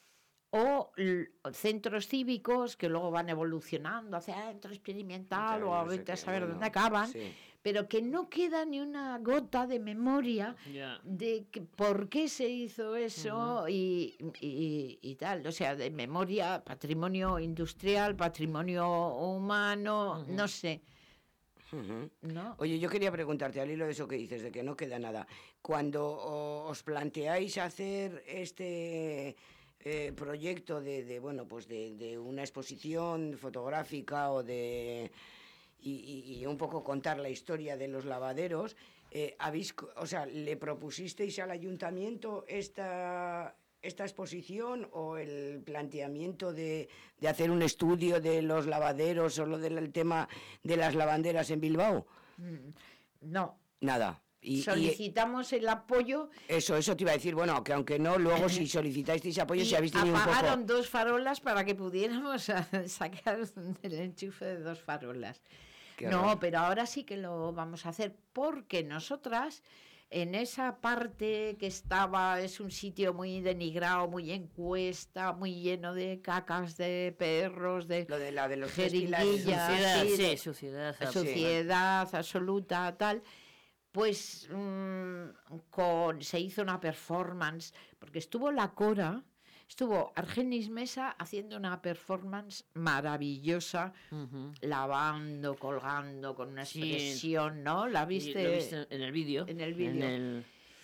S8: o l- centros cívicos que luego van evolucionando hacia centro experimental o a
S7: No sé
S8: vete a
S7: qué,
S8: saber
S7: bueno,
S8: dónde acaban,
S7: sí.
S8: pero que no queda ni una gota de memoria
S6: Ya.
S8: de que- por qué se hizo eso y, y- y tal. O sea, de memoria, patrimonio industrial, patrimonio humano, no sé.
S7: Ujú.
S8: ¿No?
S7: Oye, yo quería preguntarte al hilo de eso que dices, de que no queda nada. Cuando o- os planteáis hacer este eh, proyecto de, de, bueno, pues de, de una exposición fotográfica o de y, y- y un poco contar la historia de los lavaderos, eh, habéis, co- o sea, ¿le propusisteis al ayuntamiento esta esta exposición o el planteamiento de, de hacer un estudio de los lavaderos, solo del tema de las lavanderas en Bilbao?
S8: Mm, No.
S7: Nada. Y, y
S8: Solicitamos el apoyo.
S7: eso, eso te iba a decir, bueno, que aunque no, luego si solicitáis apoyo,
S8: Y
S7: si habéis tenido un poco...
S8: apagaron dos farolas para que pudiéramos sacar el enchufe de dos farolas.
S7: Qué
S8: no,
S7: horror.
S8: pero ahora sí que lo vamos a hacer porque nosotras en esa parte que estaba, es un sitio muy denigrado, muy encuesta, muy lleno de cacas de perros, de
S7: Lo de la de los tres pilares.
S8: jeringuillas,
S6: Suciedad,
S8: sí,
S6: sí,
S8: de-
S6: suciedad.
S7: sí.
S8: suciedad absoluta, tal. Pues mm, con, se hizo una performance, porque estuvo la Cora, estuvo Argenis Mesa haciendo una performance maravillosa,
S6: Ujú.
S8: lavando, colgando, con una
S6: Sí.
S8: expresión, ¿no? ¿La
S6: Y
S8: viste?
S6: lo viste en el vídeo.
S8: en el vídeo.
S6: En el-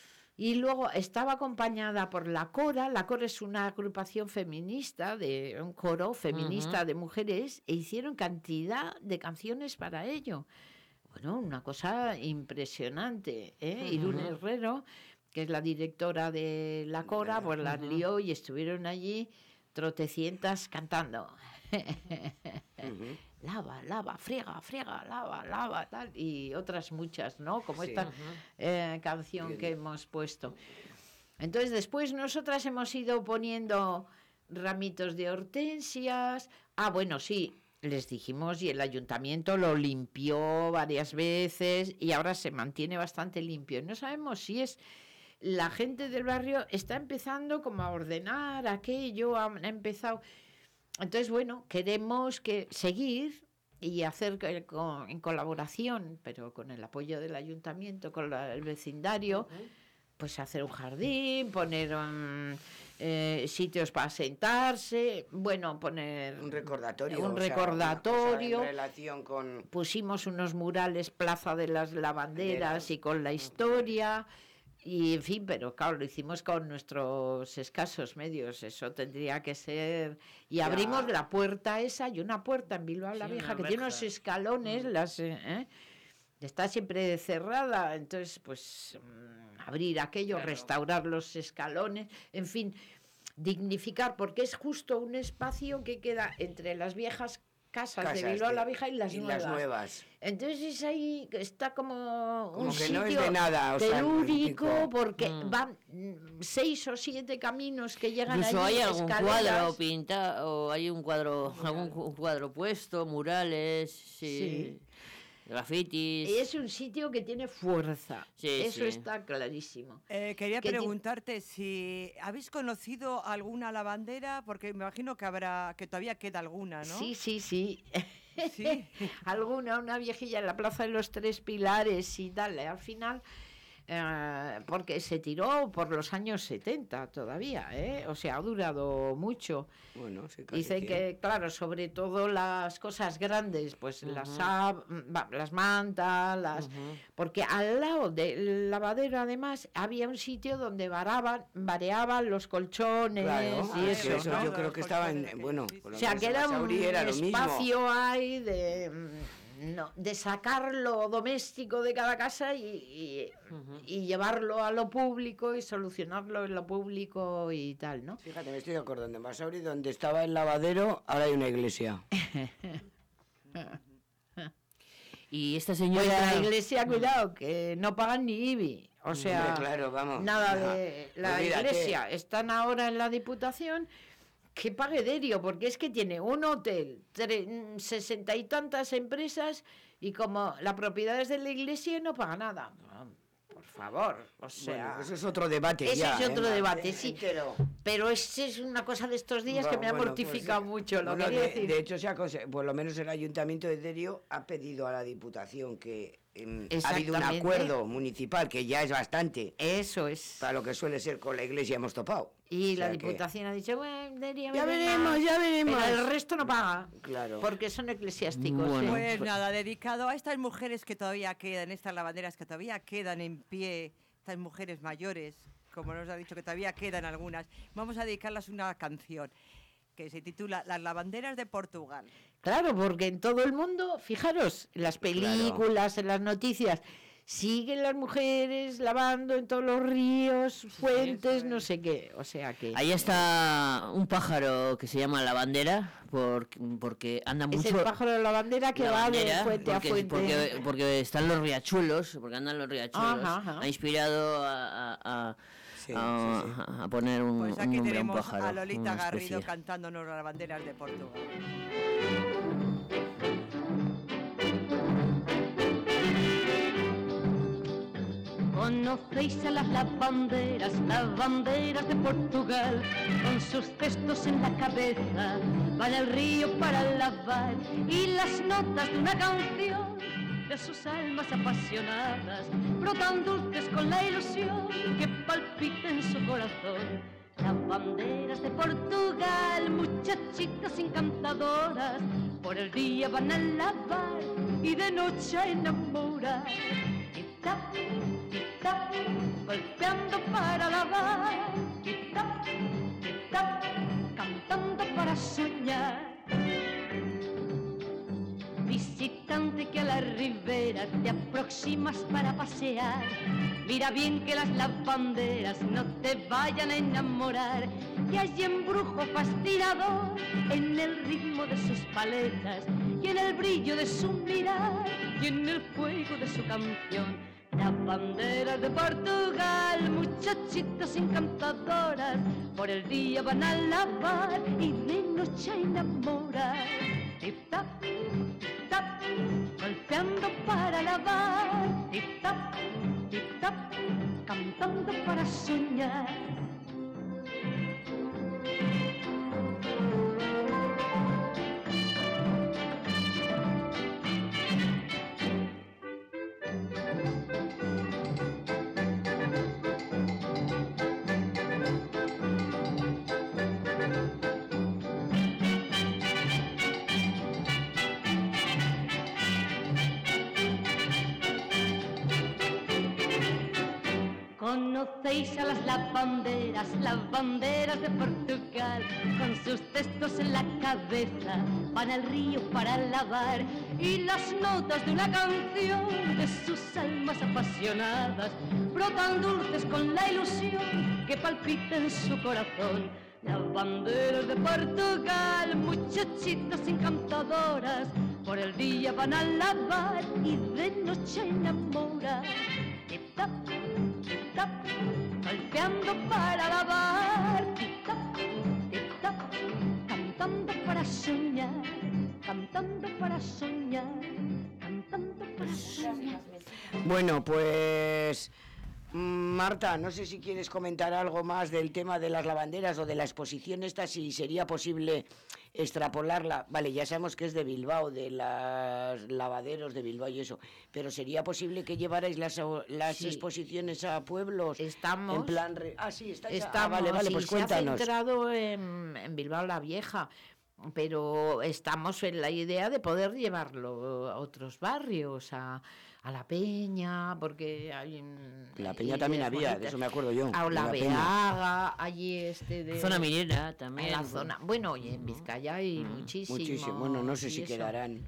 S8: Y luego estaba acompañada por la Cora. La Cora es una agrupación feminista, de un coro feminista
S6: Ujú.
S8: de mujeres, e hicieron cantidad de canciones para ello. Bueno, una cosa impresionante, ¿eh? Irune Herrero, que es la directora de la Cora, pues la lió y estuvieron allí trotecientas cantando.
S7: Ujú.
S8: Lava, lava, friega, friega, lava, lava, tal, y otras muchas, ¿no? Como
S7: Sí.
S8: esta eh, canción
S7: Bien.
S8: que hemos puesto. Entonces, después nosotras hemos ido poniendo ramitos de hortensias. Ah, bueno, sí, les dijimos y el ayuntamiento lo limpió varias veces y ahora se mantiene bastante limpio. No sabemos si es la gente del barrio está empezando como a ordenar aquello, han empezado. Entonces, bueno, queremos que seguir y hacer que- con- en colaboración, pero con el apoyo del ayuntamiento, con la- el vecindario, pues hacer un jardín, poner um, eh, sitios para sentarse, bueno, poner
S7: Un recordatorio.
S8: un
S7: o sea, una cosa
S8: recordatorio.
S7: en relación con...
S8: Pusimos unos murales Plaza de las Lavanderas y con la historia. Y en fin, pero claro, lo hicimos con nuestros escasos medios, eso tendría que ser... Y
S7: Ya.
S8: abrimos la puerta esa, y una puerta en Bilbao la
S6: Sí,
S8: Vieja
S6: una
S8: que tiene unos
S6: reja.
S8: escalones, las eh, ¿eh? está siempre cerrada, entonces pues mm, abrir aquello,
S6: Claro.
S8: restaurar los escalones, en fin, dignificar, porque es justo un espacio que queda entre las viejas casas,
S7: Casas
S8: de Bilbao
S7: de-
S8: la Vieja y las
S7: y
S8: nuevas.
S7: las nuevas.
S8: Entonces ahí está como,
S7: Como
S8: un
S7: que
S8: sitio
S7: no es de nada, o sea,
S8: telúrico,
S7: típico.
S8: porque
S6: Mm.
S8: van mm, seis o siete caminos que llegan
S6: Incluso
S8: allí,
S6: hay algún
S8: escaleras.
S6: cuadro pintado, o hay un cuadro, algún cu- cuadro puesto, murales, sí, grafitis.
S8: Y es un sitio que tiene fuerza,
S6: Sí,
S8: eso
S6: sí.
S8: está clarísimo.
S9: Eh, quería
S8: ¿Qué ti-
S9: preguntarte si habéis conocido alguna lavandera, porque me imagino que habrá, que todavía queda alguna, ¿no?
S8: Sí, sí, sí.
S9: Sí.
S8: Alguna, una viejilla en la Plaza de los Tres Pilares y tal, al final, eh, porque se tiró por los años setenta todavía, ¿eh? O sea, ha durado mucho.
S7: Bueno, sí, casi
S8: Dicen
S7: cien.
S8: que, claro, sobre todo las cosas grandes, pues las, sab- va, las mantas, las... Porque al lado del lavadero, además, había un sitio donde varaban, vareaban los colchones
S7: Claro,
S8: y
S7: ah,
S8: eso,
S7: que eso
S8: ¿no?
S7: yo creo que estaba en...
S9: Colchones,
S7: Bueno,
S9: sí, sí.
S7: por lo
S8: O sea,
S7: menos
S8: que
S7: en
S8: era un
S7: Basauri era lo mismo.
S8: espacio ahí de... mm, no, de sacar lo doméstico de cada casa y, y,
S7: Ujú.
S8: y llevarlo a lo público y solucionarlo en lo público y tal, ¿no?
S7: Fíjate, me estoy acordando, en Basauri, donde estaba el lavadero, ahora hay una iglesia.
S6: Y esta
S8: Pues
S6: señora...
S8: la iglesia, cuidado, que no pagan ni I B I. O sea,
S7: Hombre, claro, vamos.
S8: nada
S7: Ya.
S8: de la
S7: Olvídate.
S8: iglesia. Están ahora en la Diputación, que pague Derio, porque es que tiene un hotel, tre- sesenta y tantas empresas, y como la propiedad es de la iglesia, no paga nada. Por favor, o sea...
S7: Bueno, eso es otro debate
S8: ese
S7: ya,
S8: es otro
S7: ¿eh?
S8: debate, sí.
S7: Entero.
S8: Pero es, es una cosa de estos días que me ha
S7: Bueno,
S8: mortificado
S7: pues,
S8: mucho, lo
S7: bueno,
S8: quería
S7: de,
S8: decir.
S7: de hecho, se ha conse- por lo menos el Ayuntamiento de Derio ha pedido a la Diputación que em, ha habido un
S8: Exactamente.
S7: acuerdo municipal, que ya es bastante.
S8: Eso es.
S7: Para lo que suele ser con la iglesia hemos topado.
S8: Y
S7: O
S8: la
S7: sea que-
S8: Diputación ha dicho, bueno, Derio,
S7: Ya
S8: venga".
S7: veremos, ya veremos.
S8: Pero el resto no paga,
S7: Claro.
S8: porque son eclesiásticos.
S6: Bueno.
S8: ¿eh?
S9: Pues nada, dedicado a estas mujeres que todavía quedan, estas lavanderas que todavía quedan en pie, estas mujeres mayores, como nos ha dicho que todavía quedan algunas, vamos a dedicarlas una canción que se titula Las lavanderas de Portugal.
S8: Claro, porque en todo el mundo, fijaros, en las películas, en las noticias, siguen las mujeres lavando en todos los ríos, fuentes, no sé qué. O sea que...
S6: Ahí está un pájaro que se llama lavandera, por- porque anda
S8: Es
S6: mucho...
S8: el pájaro de la bandera que
S6: lavandera,
S8: va de fuente
S6: porque,
S8: a fuente.
S6: Porque, porque están los riachuelos, porque andan los riachuelos.
S8: Ajá, ajá.
S6: Ha inspirado a, a- a-
S7: Sí,
S6: a-
S7: sí, sí.
S6: a- a poner un,
S9: Pues
S6: un
S9: aquí
S6: nombre a un
S9: tenemos
S6: pájaro.
S9: a Lolita
S6: una
S9: Garrido
S6: especie.
S9: cantándonos las lavanderas de Portugal.
S12: Conocéis a las lavanderas, lavanderas de Portugal, con sus cestos en la cabeza, van al río para lavar, y las notas de una canción de sus almas apasionadas brotan dulces con la ilusión que palpita en su corazón. Lavanderas de Portugal, muchachitas encantadoras, por el día van a lavar y de noche a enamorar. Tip-tap, tip-tap, golpeando para lavar. Tip-tap, tip-tap, cantando para soñar. Visitante que a la ribera te aproximas para pasear, mira bien que las lavanderas no te vayan a enamorar, que hay embrujo fascinador en el ritmo de sus paletas y en el brillo de su mirar y en el fuego de su canción. Lavanderas de Portugal, muchachitas encantadoras, por el día van a lavar y de noche a enamorar. Tip-tap, tip-tap, golpeando para lavar. Tip-tap, tip-tap, cantando para soñar. Conocéis a las lavanderas, lavanderas de Portugal, con sus cestos en la cabeza, van al río para lavar, y las notas de una canción de sus almas apasionadas brotan dulces con la ilusión que palpita en su corazón. Lavanderas de Portugal, muchachitas encantadoras, por el día van a lavar y de noche a enamorar. Tip-tap, tip-tap, golpeando para lavar. Tip-tap, tip-tap, cantando para soñar, cantando para soñar, cantando para soñar.
S7: Bueno, pues mm, Marta, no sé si quieres comentar algo más del tema de las lavanderas o de la exposición esta, si sería posible extrapolarla. Vale, ya sabemos que es de Bilbao, de los lavaderos de Bilbao y eso, pero sería posible que llevarais las, las
S8: Sí.
S7: exposiciones a pueblos.
S8: Estamos.
S7: En plan... re- Ah, sí, estáis... ah,
S8: Estamos,
S7: vale, vale,
S8: sí,
S7: pues
S8: se ha
S7: cuéntanos.
S8: centrado en, en Bilbao la Vieja, pero estamos en la idea de poder llevarlo a otros barrios, a, a La Peña, porque hay... mm,
S7: La Peña
S8: ideas
S7: también había, de
S8: bonitas.
S7: eso me acuerdo yo.
S8: A
S7: de La Peña.
S8: Olaveaga, allí este de...
S6: Zona minera también.
S8: En la zona, bueno, y en Vizcaya hay muchísimos.
S7: Muchísimo, bueno, no sé
S8: y
S7: si
S8: eso.
S7: quedarán.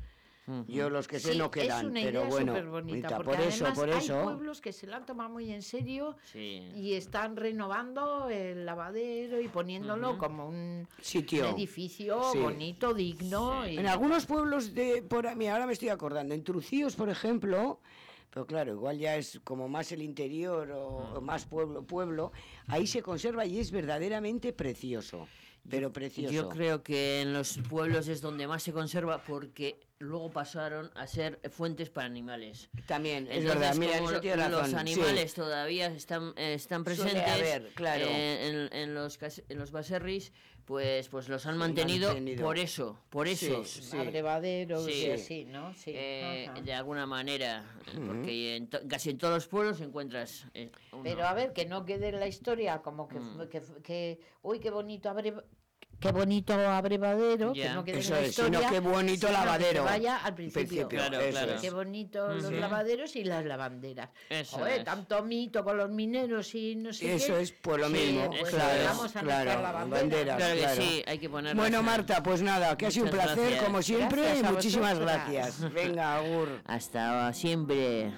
S7: Uh-huh. Yo los que sé
S8: sí,
S7: no quedan,
S8: es una
S7: pero
S8: idea
S7: bueno,
S8: superbonita,
S7: bonita,
S8: porque
S7: por eso,
S8: además
S7: por
S8: hay
S7: eso.
S8: pueblos que se la han tomado muy en serio
S6: Sí.
S8: y están renovando el lavadero y poniéndolo
S6: Ujú.
S8: como un,
S7: Sitio.
S8: un edificio
S7: Sí.
S8: bonito, digno. Y...
S7: En algunos pueblos de por mí, ahora me estoy acordando, en Trucíos, por ejemplo, pero claro, igual ya es como más el interior o, o más pueblo, pueblo, ahí se conserva y es verdaderamente precioso, pero precioso.
S6: Yo creo que en los pueblos es donde más se conserva porque luego pasaron a ser fuentes para animales.
S7: También, es
S6: Entonces,
S7: verdad, mira,
S6: como
S7: eso tiene razón,
S6: los animales
S7: sí.
S6: todavía están, eh, están
S7: Suele
S6: presentes
S7: haber, claro.
S6: eh, en, en los cas- en los baserris, pues pues los han
S7: Sí,
S6: mantenido,
S7: mantenido.
S6: por eso, por
S7: Sí,
S6: eso.
S7: sí.
S8: Abrevaderos
S6: Sí.
S8: y así, ¿no? Sí.
S6: Eh,
S8: Ajá.
S6: de alguna manera, eh, porque en to- casi en todos los pueblos encuentras eh, uno.
S8: Pero a ver, que no quede en la historia como que,
S6: Mm.
S8: que, que uy, qué bonito abre, qué bonito abrevadero,
S6: Ya.
S8: que no quede
S7: Eso
S8: en la
S7: es, sino
S8: historia,
S7: qué bonito
S8: sino que
S7: lavadero.
S8: se vaya al principio.
S7: Principio,
S6: Claro,
S7: eso
S6: claro.
S7: es.
S8: Qué bonito los
S6: Ujú.
S8: lavaderos y las lavanderas.
S6: Eso
S8: Joder,
S6: es.
S8: tanto mito con los mineros y no sé
S7: Eso
S8: qué.
S7: es pues lo
S8: Sí,
S7: mismo,
S8: pues
S7: claro,
S8: vamos a
S7: claro,
S8: nuestras lavanderas.
S7: banderas,
S6: Claro que
S7: claro.
S6: sí, hay que ponerlas.
S7: Bueno,
S6: en-
S7: Marta, pues nada, que ha sido un
S6: Muchas
S7: placer,
S6: gracias.
S7: como siempre,
S8: Gracias a
S7: muchísimas
S8: vosotras.
S7: gracias. Venga, agur.
S6: Hasta siempre.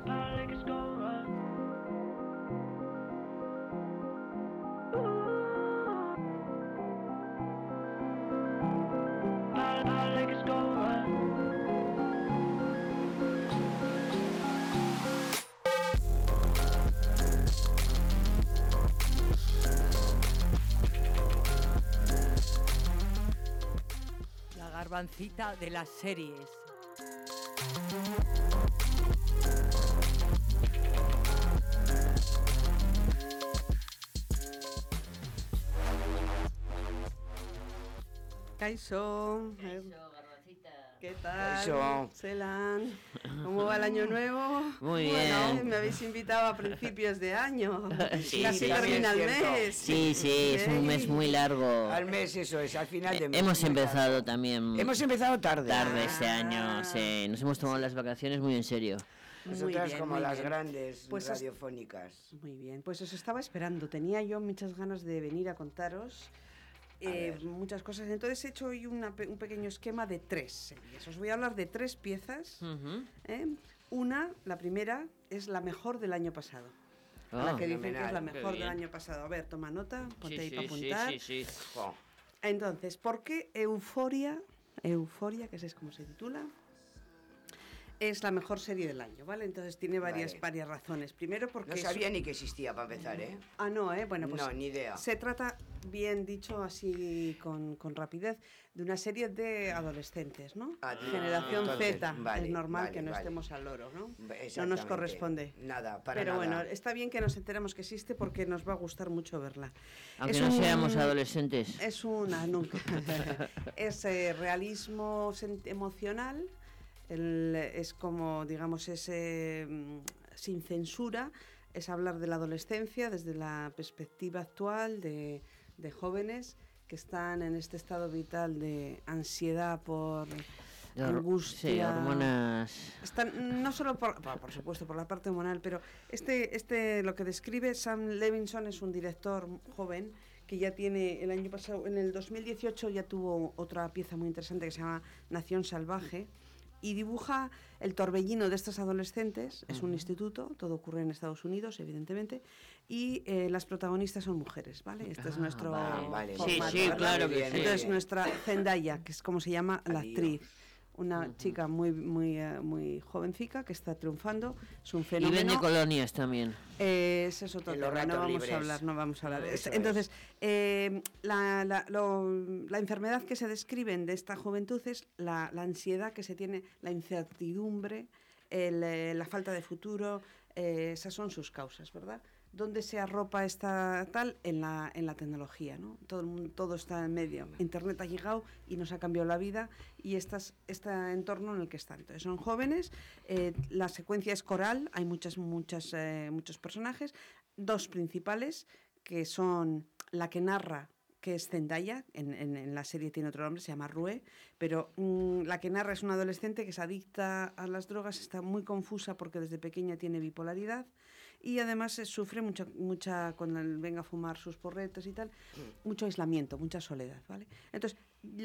S9: La garbancita de las series.
S13: Kaixo, eh,
S6: Eso, Garbancita.
S13: ¿qué tal?
S7: Kaixo.
S13: Celan, ¿cómo va el año nuevo?
S6: Muy
S13: Bueno,
S6: bien.
S13: me habéis invitado a principios de año.
S6: Sí,
S13: Casi
S6: sí,
S13: termina
S7: sí,
S13: el
S7: es cierto.
S13: mes.
S6: Sí, sí, es un mes muy largo.
S7: Al mes, eso es, al final de
S6: Eh,
S7: mes.
S6: Hemos
S7: muy
S6: empezado
S7: tarde.
S6: también
S7: Hemos empezado tarde.
S6: tarde este
S13: Ah.
S6: año. Sí, nos hemos tomado las vacaciones muy en serio.
S13: Muy
S7: Nosotras
S13: bien,
S7: como
S13: muy
S7: las
S13: bien.
S7: grandes
S13: Pues has-
S7: radiofónicas.
S13: Muy bien, pues os estaba esperando. Tenía yo muchas ganas de venir a contaros eh,
S7: ver.
S13: muchas cosas. Entonces he hecho hoy una pe- un pequeño esquema de tres series. Os voy a hablar de tres piezas.
S6: Ujú.
S13: ¿eh? Una, la primera, es la mejor del año pasado. A la
S6: Ah,
S13: que dicen que es la
S7: fenomenal,
S6: qué
S13: mejor del
S6: bien.
S13: año pasado. A ver, toma nota, ponte
S6: Sí,
S13: ahí
S6: sí,
S13: para
S6: sí,
S13: apuntar.
S6: sí, sí.
S7: Jo.
S13: Entonces, ¿por qué Euforia, Euforia, que es como se titula, es la mejor serie del año, ¿vale? Entonces tiene varias,
S7: Vale.
S13: varias razones. Primero porque...
S7: No
S13: es-
S7: sabía ni que existía para empezar, ¿eh?
S13: Ah, no, ¿eh? Bueno, pues
S7: No, ni idea.
S13: se trata, bien dicho así con, con rapidez, de una serie de adolescentes, ¿no?
S7: Ah,
S13: Generación
S7: entonces,
S13: Z,
S7: vale,
S13: es normal
S7: vale,
S13: que no
S7: vale.
S13: estemos al loro, ¿no? No nos
S7: Exactamente.
S13: corresponde.
S7: Nada, para
S13: Pero
S7: nada.
S13: bueno, está bien que nos enteremos que existe porque nos va a gustar mucho verla.
S6: Aunque
S13: Es
S6: no
S13: un-
S6: seamos adolescentes.
S13: Es una, nunca. es eh, realismo sen- emocional, el- es como, digamos, ese mm, sin censura, es hablar de la adolescencia desde la perspectiva actual de, de jóvenes que están en este estado vital de ansiedad por
S6: De hor-
S13: angustia.
S6: Sí, hormonas.
S13: Están, no solo por, por, por supuesto por la parte hormonal, pero este, este lo que describe Sam Levinson es un director joven que ya tiene el año pasado, en el dos mil dieciocho ya tuvo otra pieza muy interesante que se llama Nación Salvaje y dibuja el torbellino de estos adolescentes. Es un instituto, todo ocurre en Estados Unidos, evidentemente, y eh, las protagonistas son mujeres, ¿vale? Este es
S6: Ah,
S13: nuestro
S6: vale,
S7: vale.
S6: Sí,
S13: formato,
S6: sí,
S13: ¿verdad?
S6: claro que
S7: Bien,
S6: sí.
S13: Entonces
S7: bien.
S13: nuestra Zendaya, que es como se llama la
S7: Adiós.
S13: actriz, una chica muy muy eh, muy jovencica que está triunfando, es un
S6: Y
S13: fenómeno.
S6: vende colonias también.
S13: Eh, ese es otro
S7: En los
S13: tema, no
S7: ratos
S13: vamos
S7: libres.
S13: a hablar, no vamos a hablar.
S7: Eso es.
S13: Entonces, eh, la, la- lo- la enfermedad que se describen de esta juventud es la, la ansiedad que se tiene, la incertidumbre, el, eh, la falta de futuro, eh, esas son sus causas, ¿verdad? ¿Dónde se arropa esta tal? En la, en la tecnología, ¿no? Todo, el mundo, todo está en medio. Internet ha llegado y nos ha cambiado la vida y este este entorno en el que están. Entonces, son jóvenes, eh, la secuencia es coral, hay muchas, muchas, eh, muchos personajes, dos principales que son la que narra, que es Zendaya, en, en, en la serie tiene otro nombre, se llama Rue, pero mmm, la que narra es una adolescente que es adicta a las drogas, está muy confusa porque desde pequeña tiene bipolaridad y además eh, sufre mucho, mucha, cuando él venga a fumar sus porretos y tal, mucho aislamiento, mucha soledad, ¿vale? Entonces,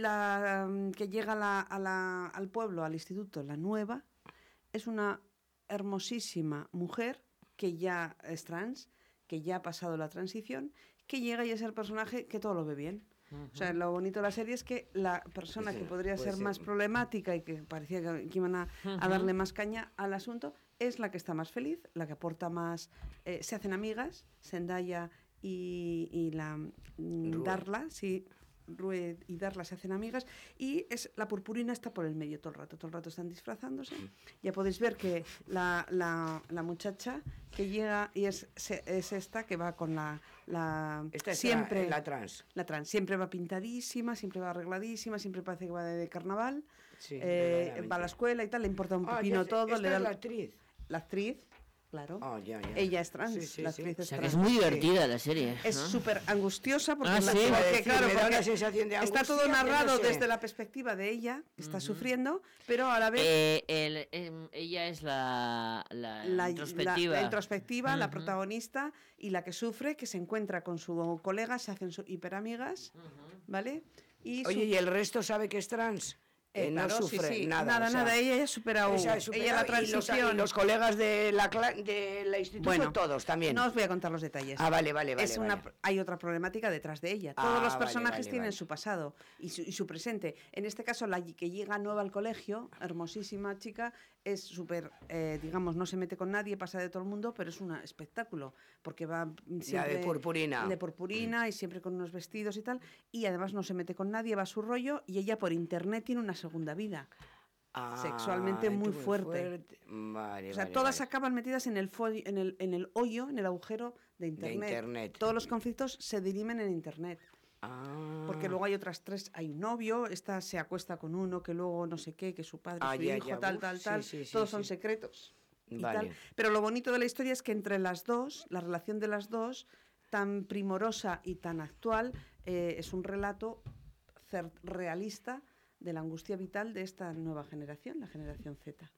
S13: la mm, que llega a la- a la- al pueblo, al instituto, la nueva, es una hermosísima mujer que ya es trans, que ya ha pasado la transición, que llega y es el personaje que todo lo ve bien. O sea, lo bonito de la serie es que la persona que podría
S7: puede
S13: ser
S7: ser.
S13: más problemática y que parecía que, que iban a, a
S8: Ujú.
S13: darle más caña al asunto es la que está más feliz, la que aporta más... eh, se hacen amigas, Zendaya y, y la mm,
S7: Rue.
S13: Darla, sí, Rue y Darla se hacen amigas, y es la purpurina está por el medio todo el rato, todo el rato están disfrazándose. Ya podéis ver que la, la, la muchacha que llega y es, se- es esta que va con la... la
S7: Esta es
S13: siempre
S7: la, la trans.
S13: la trans siempre va pintadísima, siempre va arregladísima, siempre parece que va de, de carnaval,
S7: Sí,
S13: eh,
S7: verdaderamente.
S13: va a la escuela y tal, le importa un
S7: Ah,
S13: pepino
S7: ya sé,
S13: todo.
S7: esta
S13: le
S7: es
S13: da
S7: la actriz.
S13: La actriz, claro.
S7: Ah, ya, ya.
S13: Ella es trans,
S7: Sí, sí,
S13: la
S7: sí.
S13: actriz
S6: O
S13: es
S6: sea, que
S13: trans.
S6: es muy
S13: Sí.
S6: divertida la serie.
S13: Es
S6: ¿no?
S13: súper angustiosa porque,
S6: Ah,
S13: la-
S6: sí.
S13: porque,
S7: Iba a decir,
S13: claro,
S7: me da
S13: porque
S7: una sensación de
S13: está todo
S7: angustia que no
S13: narrado
S7: sé.
S13: desde la perspectiva de ella, que está sufriendo, pero a la vez
S6: Eh, el- em, ella es la, la,
S13: la,
S6: introspectiva.
S13: la- la introspectiva, la
S6: Ujú.
S13: protagonista y la que sufre, que se encuentra con su colega, se hacen su- hiperamigas, ¿vale? Y
S7: Oye,
S13: su-
S7: ¿y el resto sabe que es trans?
S13: Eh,
S7: Eh,
S13: claro,
S7: no
S13: sí,
S7: sufre
S13: sí,
S7: nada.
S13: nada,
S7: o sea,
S13: nada, ella ya ha superado,
S7: ella ha
S13: ella
S7: superado,
S13: la
S7: y los-
S13: transición.
S7: Y los, colegas de la, cla- de la instituto,
S13: Bueno,
S7: todos también.
S13: No os voy a contar los detalles.
S7: Ah, vale, vale, vale,
S13: Es una,
S7: vale.
S13: Hay otra problemática detrás de ella.
S7: Ah,
S13: Todos los
S7: vale,
S13: personajes
S7: vale,
S13: tienen
S7: vale.
S13: su pasado y su, y su presente. En este caso, la que llega nueva al colegio, hermosísima chica, es súper, eh, digamos, no se mete con nadie, pasa de todo el mundo, pero es un espectáculo, porque va mm, siempre...
S7: de purpurina.
S13: De purpurina y siempre con unos vestidos y tal, y además no se mete con nadie, va a su rollo, y ella por internet tiene una segunda vida.
S7: Ah,
S13: Sexualmente muy fuerte.
S7: Vale,
S13: O sea,
S7: vale,
S13: todas
S7: vale.
S13: acaban metidas en el, fo- en, el, en el hoyo, en el agujero de internet.
S7: Internet.
S13: Todos los conflictos se dirimen en Internet.
S7: Ah.
S13: Porque luego hay otras tres, hay un novio, esta se acuesta con uno, que luego no sé qué, que su padre,
S7: Ah,
S13: su
S7: ya,
S13: hijo,
S7: ya,
S13: tal,
S7: uf,
S13: tal,
S7: sí,
S13: tal.
S7: sí, sí,
S13: Todos son
S7: sí.
S13: secretos. Y
S7: Vale.
S13: tal. Pero lo bonito de la historia es que entre las dos, la relación de las dos, tan primorosa y tan actual, eh, es un relato cer- realista de la angustia vital de esta nueva generación, la generación Z.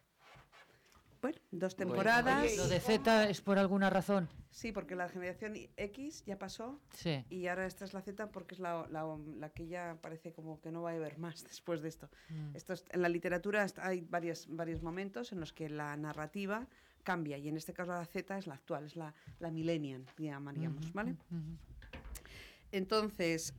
S13: Bueno, dos temporadas.
S5: Oye, ¿lo de Z es por alguna razón?
S13: Sí, porque la generación X ya pasó
S5: Sí.
S13: y ahora esta es la Z porque es la, la, la que ya parece como que no va a haber más después de esto.
S5: Mm.
S13: Esto es- en la literatura está- hay varios, varios momentos en los que la narrativa cambia y en este caso la Z es la actual, es la, la millennial, llamaríamos, ¿vale?
S5: Ujú.
S13: Entonces,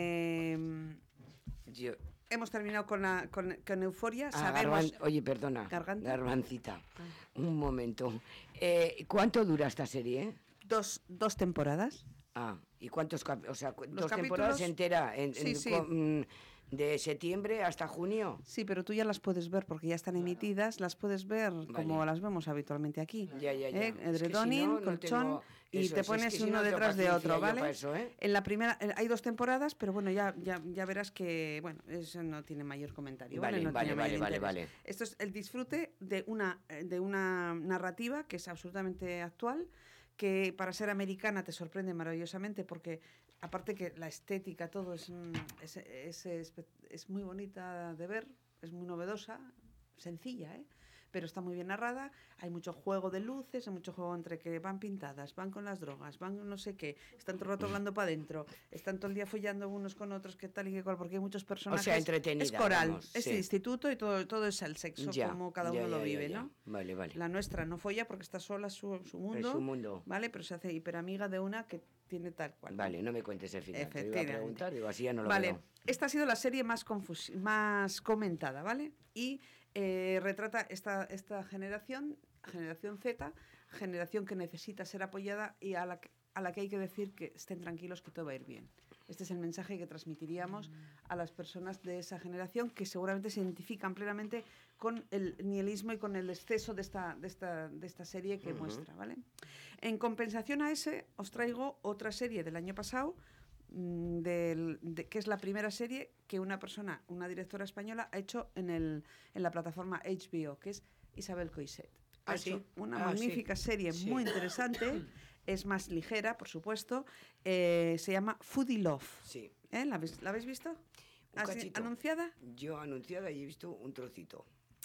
S13: eh,
S7: Yo-
S13: hemos terminado con, la, con, con Euforia.
S7: Ah,
S13: Sabemos...
S7: Garban- Oye, perdona.
S13: ¿Garganta?
S7: Garbancita. Un momento. Eh, ¿Cuánto dura esta serie?
S13: Dos, dos temporadas.
S7: Ah, ¿y cuántos cap- O sea, cu-
S13: Los
S7: dos temporadas
S13: capítulos-
S7: entera en,
S13: Sí,
S7: en-
S13: sí.
S7: con- mm, de septiembre hasta junio.
S13: Sí, pero tú ya las puedes ver porque ya están emitidas, las puedes ver como las vemos habitualmente aquí.
S7: Ya, ya, ya.
S13: ¿eh?
S7: Es que si
S13: Edredoning,
S7: no, no
S13: colchón
S7: tengo-
S13: y
S7: eso
S13: te
S7: es, es
S13: pones
S7: que si
S13: uno
S7: no tengo
S13: detrás de
S7: paciencia
S13: otro,
S7: yo
S13: ¿vale?
S7: pa' eso, ¿eh?
S13: En la primera eh, hay dos temporadas, pero bueno, ya, ya, ya verás que bueno, eso no tiene mayor comentario, ¿vale?
S7: Vale,
S13: No
S7: vale,
S13: tiene
S7: vale,
S13: mayor
S7: vale,
S13: interés.
S7: vale.
S13: Esto es el disfrute de una eh, de una narrativa que es absolutamente actual, que para ser americana te sorprende maravillosamente porque aparte que la estética, todo es, mm, es, es, es, es muy bonita de ver, es muy novedosa, sencilla, ¿eh? Pero está muy bien narrada, hay mucho juego de luces, hay mucho juego entre que van pintadas, van con las drogas, van con no sé qué, están todo el rato hablando para adentro, están todo el día follando unos con otros, que tal y que cual, porque hay muchos personajes.
S7: entretenida,
S13: Es coral,
S7: vamos,
S13: es
S7: sí.
S13: instituto y todo, todo es el sexo,
S7: Ya,
S13: como cada
S7: ya,
S13: uno
S7: ya,
S13: lo vive,
S7: ya, ya.
S13: ¿no?
S7: Vale, vale.
S13: La nuestra no folla porque está sola su, su mundo,
S7: su mundo.
S13: ¿vale? Pero se hace hiperamiga de una que tiene tal cual.
S7: Vale, no me cuentes el final. Te iba a
S13: Efectivamente.
S7: preguntar, digo, así ya no lo
S13: Vale,
S7: veo.
S13: esta ha sido la serie más, confus- más comentada, ¿vale? Y eh, retrata esta, esta generación, generación Z, generación que necesita ser apoyada y a la, que- a la que hay que decir que estén tranquilos, que todo va a ir bien. Este es el mensaje que transmitiríamos a las personas de esa generación que seguramente se identifican plenamente con el nihilismo y con el exceso de esta, de esta, de esta serie que
S7: Ujú.
S13: muestra, ¿vale? En compensación a ese, os traigo otra serie del año pasado, mm, del- de- que es la primera serie que una persona, una directora española, ha hecho en, el, en la plataforma H B O, que es Isabel Coixet. Ha
S7: Ah,
S13: hecho
S7: sí.
S13: una
S7: Ah, sí.
S13: magnífica serie
S7: Sí.
S13: muy interesante, es más ligera, por supuesto, eh, se llama Foodie Love.
S7: Sí.
S13: ¿Eh? ¿La, habéis, la habéis visto?
S7: Un
S13: ¿Así-
S7: cachito.
S13: ¿Anunciada?
S7: Yo anunciada y he visto un trocito.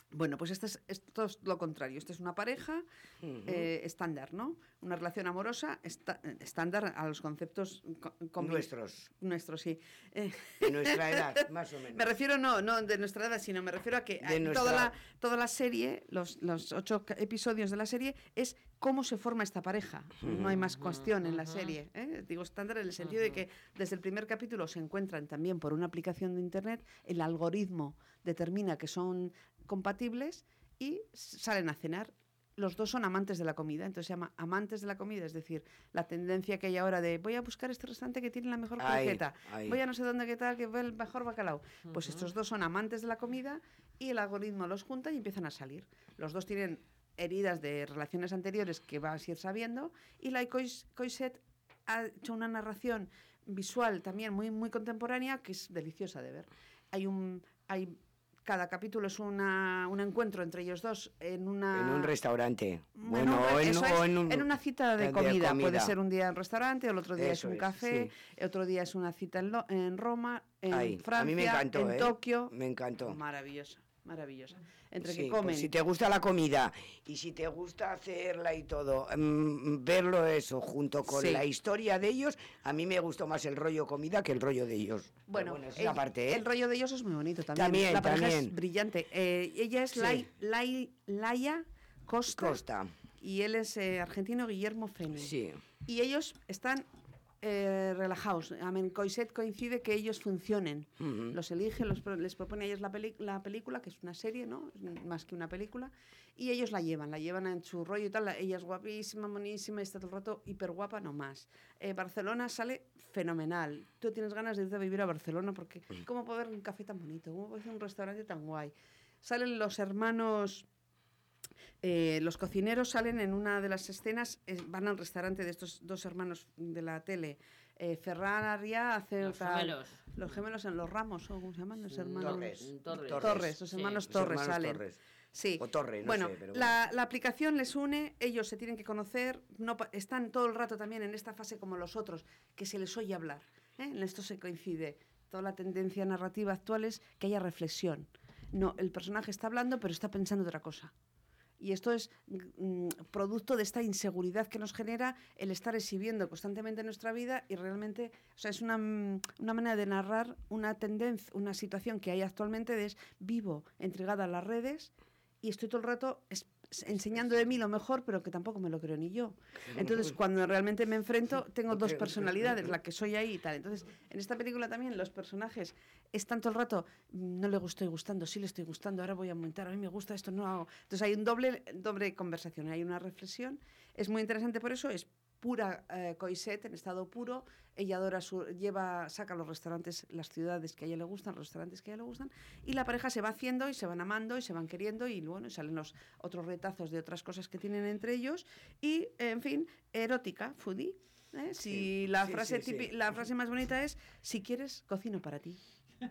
S13: Bueno, pues este es, esto es lo contrario. Esta es una pareja
S7: Ujú.
S13: eh, estándar, ¿no? Una relación amorosa esta- estándar a los conceptos co- convi-
S7: Nuestros.
S13: Nuestros, sí. Eh,
S7: De nuestra edad, más o menos.
S13: Me refiero, no, no de nuestra edad, sino me refiero a que
S7: De
S13: eh,
S7: nuestra-
S13: toda, la, toda la serie, los, los ocho ca- episodios de la serie, es cómo se forma esta pareja. No hay más cuestión en la serie. ¿eh? Digo estándar en el sentido de que desde el primer capítulo se encuentran también por una aplicación de internet, el algoritmo determina que son compatibles y s- salen a cenar. Los dos son amantes de la comida, entonces se llama amantes de la comida, es decir, la tendencia que hay ahora de voy a buscar este restaurante que tiene la mejor
S7: Ahí,
S13: croqueta,
S7: ahí.
S13: voy a no sé dónde, qué tal, que ve el mejor bacalao. Pues estos dos son amantes de la comida y el algoritmo los junta y empiezan a salir. Los dos tienen heridas de relaciones anteriores que vas a ir sabiendo y la Cois- Coixet ha hecho una narración visual también muy, muy contemporánea que es deliciosa de ver. Hay un... Hay, cada capítulo es una, un encuentro entre ellos dos en una...
S7: En un restaurante.
S13: En
S7: Bueno,
S13: un-
S7: o en,
S13: eso
S7: o
S13: es,
S7: en un-
S13: en una cita de
S7: de
S13: comida. Puede
S7: comida.
S13: ser un día en restaurante, el otro día es
S7: Eso
S13: un
S7: es,
S13: café, otro día es una cita en, Lo- en Roma, en
S7: Ay,
S13: Francia,
S7: a mí me encantó,
S13: en
S7: ¿eh?
S13: Tokio.
S7: Me encantó.
S13: Maravillosa, maravillosa. Entre
S7: Sí,
S13: que
S7: pues
S13: comen.
S7: si te gusta la comida y si te gusta hacerla y todo, mm, verlo eso junto con
S13: Sí.
S7: la historia de ellos, a mí me gustó más el rollo comida que el rollo de ellos.
S13: Bueno,
S7: Pero esa
S13: el,
S7: parte, ¿eh?
S13: el rollo de ellos es muy bonito también.
S7: También,
S13: la pareja es
S7: también.
S13: brillante. Eh, ella es
S7: Sí.
S13: Lai- Lai- Laia Costa,
S7: Costa.
S13: y él es eh, argentino Guillermo Feni.
S7: Sí.
S13: Y ellos están eh, relajados. Amen, Coixet coincide que ellos funcionen.
S7: Ujú.
S13: Los elige, los, pro- les propone a ellos la, peli- la película, que es una serie, ¿no? Es más que una película. Y ellos la llevan, la llevan en su rollo y tal. La- ella es guapísima, monísima, está todo el rato hiper guapa, no más. Eh, Barcelona sale fenomenal. Tú tienes ganas de irte a vivir a Barcelona porque ¿cómo puede haber un café tan bonito? ¿Cómo puede hacer un restaurante tan guay? Salen los hermanos... Eh, los cocineros salen en una de las escenas, eh, van al restaurante de estos dos hermanos de la tele. Eh, Ferran Arria hace
S6: Los
S13: otra-
S6: gemelos.
S13: Los gemelos en los Ramos, ¿o cómo se llaman? Los
S6: Mm,
S13: hermanos
S6: Torres. Torres.
S13: Torres, los
S6: Sí.
S13: hermanos
S7: Los
S13: Torres
S7: hermanos
S13: salen.
S7: Torres.
S13: Sí.
S7: O Torre, no
S13: bueno,
S7: sé, pero
S13: la, la aplicación les une, ellos se tienen que conocer, no pa- están todo el rato también en esta fase como los otros, que se les oye hablar. ¿eh? En esto se coincide. Toda la tendencia narrativa actual es que haya reflexión. No, el personaje está hablando, pero está pensando otra cosa. Y esto es mm, producto de esta inseguridad que nos genera el estar exhibiendo constantemente nuestra vida y realmente, o sea, es una, mm, una manera de narrar una tendencia, una situación que hay actualmente de es vivo, entregada a las redes y estoy todo el rato es- enseñando de mí lo mejor, pero que tampoco me lo creo ni yo. Entonces, cuando realmente me enfrento, tengo dos personalidades, la que soy ahí y tal. Entonces, en esta película también los personajes están todo el rato, "Mm, no le estoy gustando, sí le estoy gustando, ahora voy a aumentar, a mí me gusta esto, no hago". Entonces hay un doble, doble conversación, hay una reflexión. Es muy interesante por eso, es pura eh, Coixet, en estado puro. Ella adora su, lleva, saca los restaurantes, las ciudades que a ella le gustan, los restaurantes que a ella le gustan, y la pareja se va haciendo y se van amando y se van queriendo y bueno, y salen los otros retazos de otras cosas que tienen entre ellos y, en fin, erótica, foodie. ¿eh? Si
S7: Sí,
S13: la
S7: sí,
S13: frase
S7: sí, sí.
S13: típi- la frase más bonita es si quieres cocino para ti.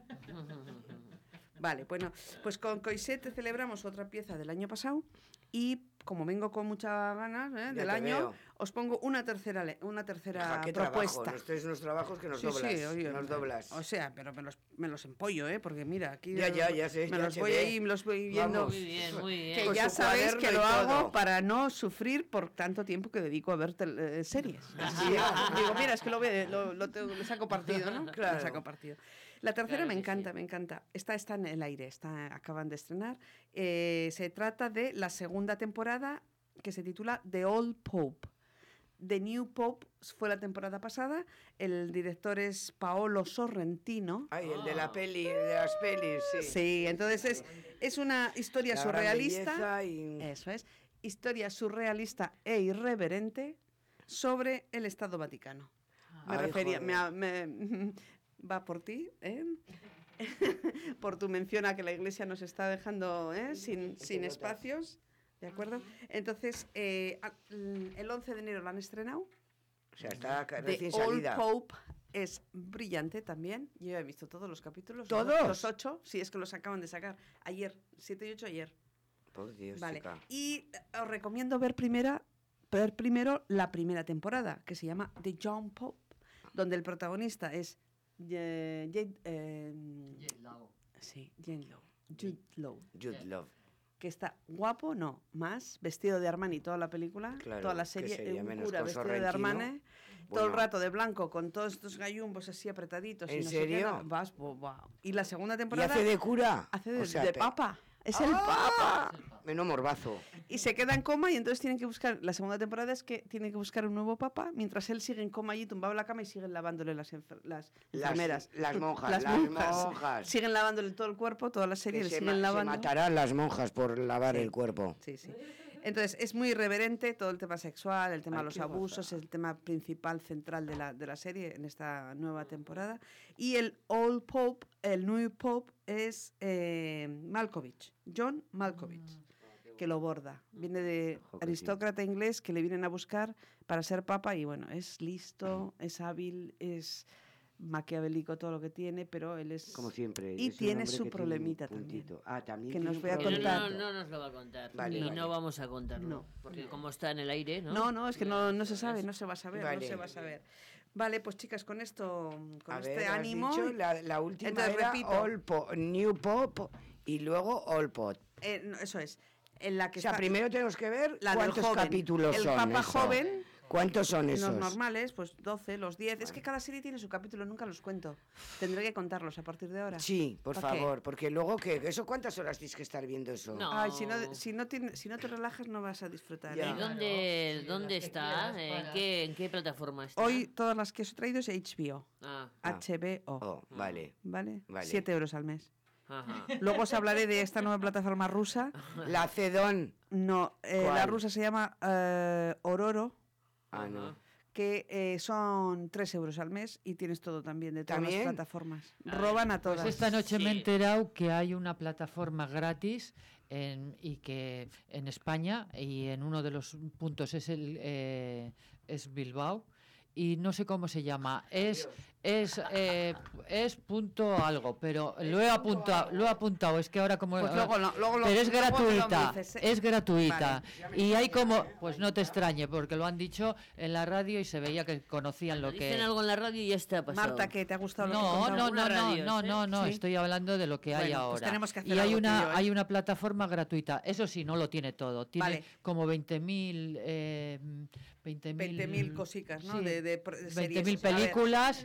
S13: Vale, bueno, pues con Coixet celebramos otra pieza del año pasado y como vengo con muchas ganas ¿eh?
S7: Ya
S13: del
S7: te
S13: año,
S7: veo.
S13: os pongo una tercera le- una tercera
S7: Ja, qué
S13: propuesta.
S7: trabajo, nos traes unos trabajos que nos
S13: Sí,
S7: doblas,
S13: sí, oye,
S7: nos doblas.
S13: O sea, pero me los, me los empollo, ¿eh? Porque mira, aquí
S7: Ya, ya, ya sé,
S13: me
S7: ya
S13: los
S7: se
S13: voy
S7: ve.
S13: ahí, me los voy viendo.
S7: Vamos.
S6: Muy bien, muy bien.
S13: Que
S7: Con
S13: ya
S7: su
S13: sabéis
S7: cuaderno
S13: que
S7: y
S13: lo hago
S7: todo.
S13: para no sufrir por tanto tiempo que dedico a ver tel- eh, series. Así, ¿eh? Digo, mira, es que lo, ve- lo, lo tengo- le saco partido, ¿no?
S7: Claro.
S13: Le saco partido. La tercera
S6: Claro
S13: me
S6: que
S13: encanta,
S6: sí.
S13: me encanta. Esta está en el aire, está, acaban de estrenar. Eh, se trata de la segunda temporada que se titula The Old Pope. The New Pope fue la temporada pasada. El director es Paolo Sorrentino.
S7: Ay, el de la peli, de las pelis, sí.
S13: Sí, entonces es, es una historia
S7: La gran
S13: surrealista.
S7: belleza y-
S13: Eso es. Historia surrealista e irreverente sobre el Estado Vaticano. Me
S7: Ay,
S13: refería, me,
S7: joder.
S13: ha- me- va por ti, ¿eh? por tu mención a que la Iglesia nos está dejando ¿eh? sin, sin espacios, ¿de acuerdo? Entonces, eh, a- el once de enero la han estrenado.
S7: O sea, está ca-
S13: The
S7: recién
S13: Old
S7: salida.
S13: Pope es brillante también. Yo ya he visto todos los capítulos. los-
S7: ¿Todos?
S13: Los ocho. Sí, es que los acaban de sacar. Ayer, siete y ocho ayer.
S7: Por Dios,
S13: Vale.
S7: chica.
S13: Y eh, os recomiendo ver, primera, ver primero la primera temporada, que se llama The Young Pope, donde el protagonista es eh, Jade, eh,
S5: J. Law.
S13: sí, Jane Law, Jude Law.
S7: Jude Love.
S13: que está guapo, no, más vestido de Armani toda la película,
S7: Claro,
S13: toda la
S7: que
S13: serie,
S7: sería
S13: un
S7: menos
S13: cura
S7: con
S13: vestido de
S7: Sorrentino.
S13: Armani, todo el
S7: Bueno.
S13: rato de blanco, con todos estos gallumbos así apretaditos.
S7: ¿En
S13: y no sé qué,
S7: serio?
S13: no, vas, bo- wow. Y la segunda
S7: ¿Y
S13: temporada...
S7: hace de cura?
S13: Hace de,
S7: O sea,
S13: de
S7: pe-
S13: papa. Es el
S7: ¡Ah!
S13: papa.
S7: Menos morbazo.
S13: Y se queda en coma y entonces tienen que buscar, la segunda temporada es que tienen que buscar un nuevo papa, mientras él sigue en coma allí tumbado en la cama y siguen lavándole las, enfer- las
S7: Las-
S13: enfermeras.
S7: las monjas,
S13: las
S7: las
S13: monjas.
S7: monjas.
S13: Siguen lavándole todo el cuerpo, toda la serie,
S7: Que
S13: le
S7: se,
S13: siguen
S7: ma- se
S13: lavando.
S7: matarán las monjas por lavar
S13: Sí.
S7: el cuerpo.
S13: Sí, sí. Entonces, es muy irreverente todo el tema sexual, el tema
S7: Ay,
S13: de los
S7: qué
S13: abusos,
S7: gozada.
S13: el tema principal, central de la, de la serie en esta nueva temporada. Y el Old Pope, el New Pope, es eh, Malkovich, John Malkovich, que lo borda. Viene de
S7: Ojo que sí.
S13: aristócrata inglés que le vienen a buscar para ser papa y bueno, es listo, es hábil, es maquiavélico todo lo que tiene, pero él es...
S7: Como siempre.
S13: Y
S7: es un
S13: tiene
S7: hombre
S13: su
S7: que tiene un
S13: problemita también.
S7: puntito. Ah, también
S13: que
S7: tiene
S13: nos
S7: un
S13: voy a
S6: Pero
S7: problemita.
S13: contar.
S6: no, no nos lo va a contar.
S7: Vale,
S6: y
S7: vale.
S6: no vamos a contarlo.
S13: No.
S6: Porque como está en el aire, ¿no?
S13: No, no, es que no, no se sabe, no se va a saber, no
S7: Vale.
S13: se va a saber. Vale, pues chicas, con esto, con
S7: A
S13: este
S7: ver, has
S13: ánimo...
S7: dicho, la, la última
S13: Entonces,
S7: era
S13: repito.
S7: All Po- New Pop y luego All Pot.
S13: eh, no, eso es, en la que
S7: O sea,
S13: está
S7: primero tenemos que ver
S13: la del
S7: cuántos
S13: joven.
S7: capítulos
S13: el
S7: son.
S13: papa
S7: eso.
S13: joven,
S7: ¿Cuántos son esos?
S13: los normales, pues doce, los diez. Es que cada serie tiene su capítulo, nunca los cuento. Tendré que contarlos a partir de ahora.
S7: Sí, por
S13: ¿Para qué?
S7: favor, porque luego, ¿qué? ¿Eso cuántas horas tienes que estar viendo eso?
S6: No.
S13: Ay, si no, si, no tiene- si no te relajas no vas a disfrutar.
S7: Ya.
S13: ¿eh?
S6: ¿Y dónde,
S5: sí,
S6: dónde
S5: las que
S6: está?
S5: quieras
S6: ¿En
S5: para-
S6: qué, ¿En qué plataforma está?
S13: Hoy todas las que os he traído es H B O.
S6: Ah,
S7: Ah.
S13: H B O.
S7: Oh, vale.
S13: ¿Vale?
S7: Vale.
S13: Siete euros al mes.
S6: ajá.
S13: Luego os hablaré de esta nueva plataforma rusa.
S7: La Cedón.
S13: No, eh, la
S7: ¿Cuál?
S13: rusa se llama eh, Ororo,
S7: Ah, no.
S13: que eh, son tres euros al mes y tienes todo también de todas
S7: ¿También?
S13: las plataformas. Roban a todas.
S5: Pues esta noche me he
S6: Sí.
S5: enterado que hay una plataforma gratis en- y que en España y en uno de los puntos es el eh, es Bilbao y no sé cómo se llama, es es eh, es punto algo, pero lo he apuntado, lo he apuntado, es que ahora como
S13: Pues luego lo- luego lo-
S5: pero es
S13: luego me lo
S5: gratuita,
S13: dices, ¿eh?
S5: es gratuita
S13: Vale.
S5: y hay como pues no te extrañe porque lo han dicho en la radio y se veía que conocían lo
S6: Dicen
S5: que
S6: algo en la radio y ya está pasado.
S13: Marta, que te ha gustado lo que he
S5: no,
S13: contado.
S5: no, no,
S6: Una
S5: no,
S6: radio,
S5: no,
S6: ¿eh?
S5: no, no,
S13: Sí.
S5: estoy hablando de lo que hay
S13: Bueno,
S5: ahora.
S13: pues tenemos que hacer
S5: y hay
S13: algo
S5: una,
S13: tú y yo, ¿eh?
S5: hay una plataforma gratuita. Eso sí, no lo tiene todo. Tiene
S13: Vale.
S5: como veinte mil eh, veinte
S13: veinte mil cosicas, ¿no?
S5: sí,
S13: De, de, pro- de
S5: veinte mil
S13: series. A ver,
S5: películas.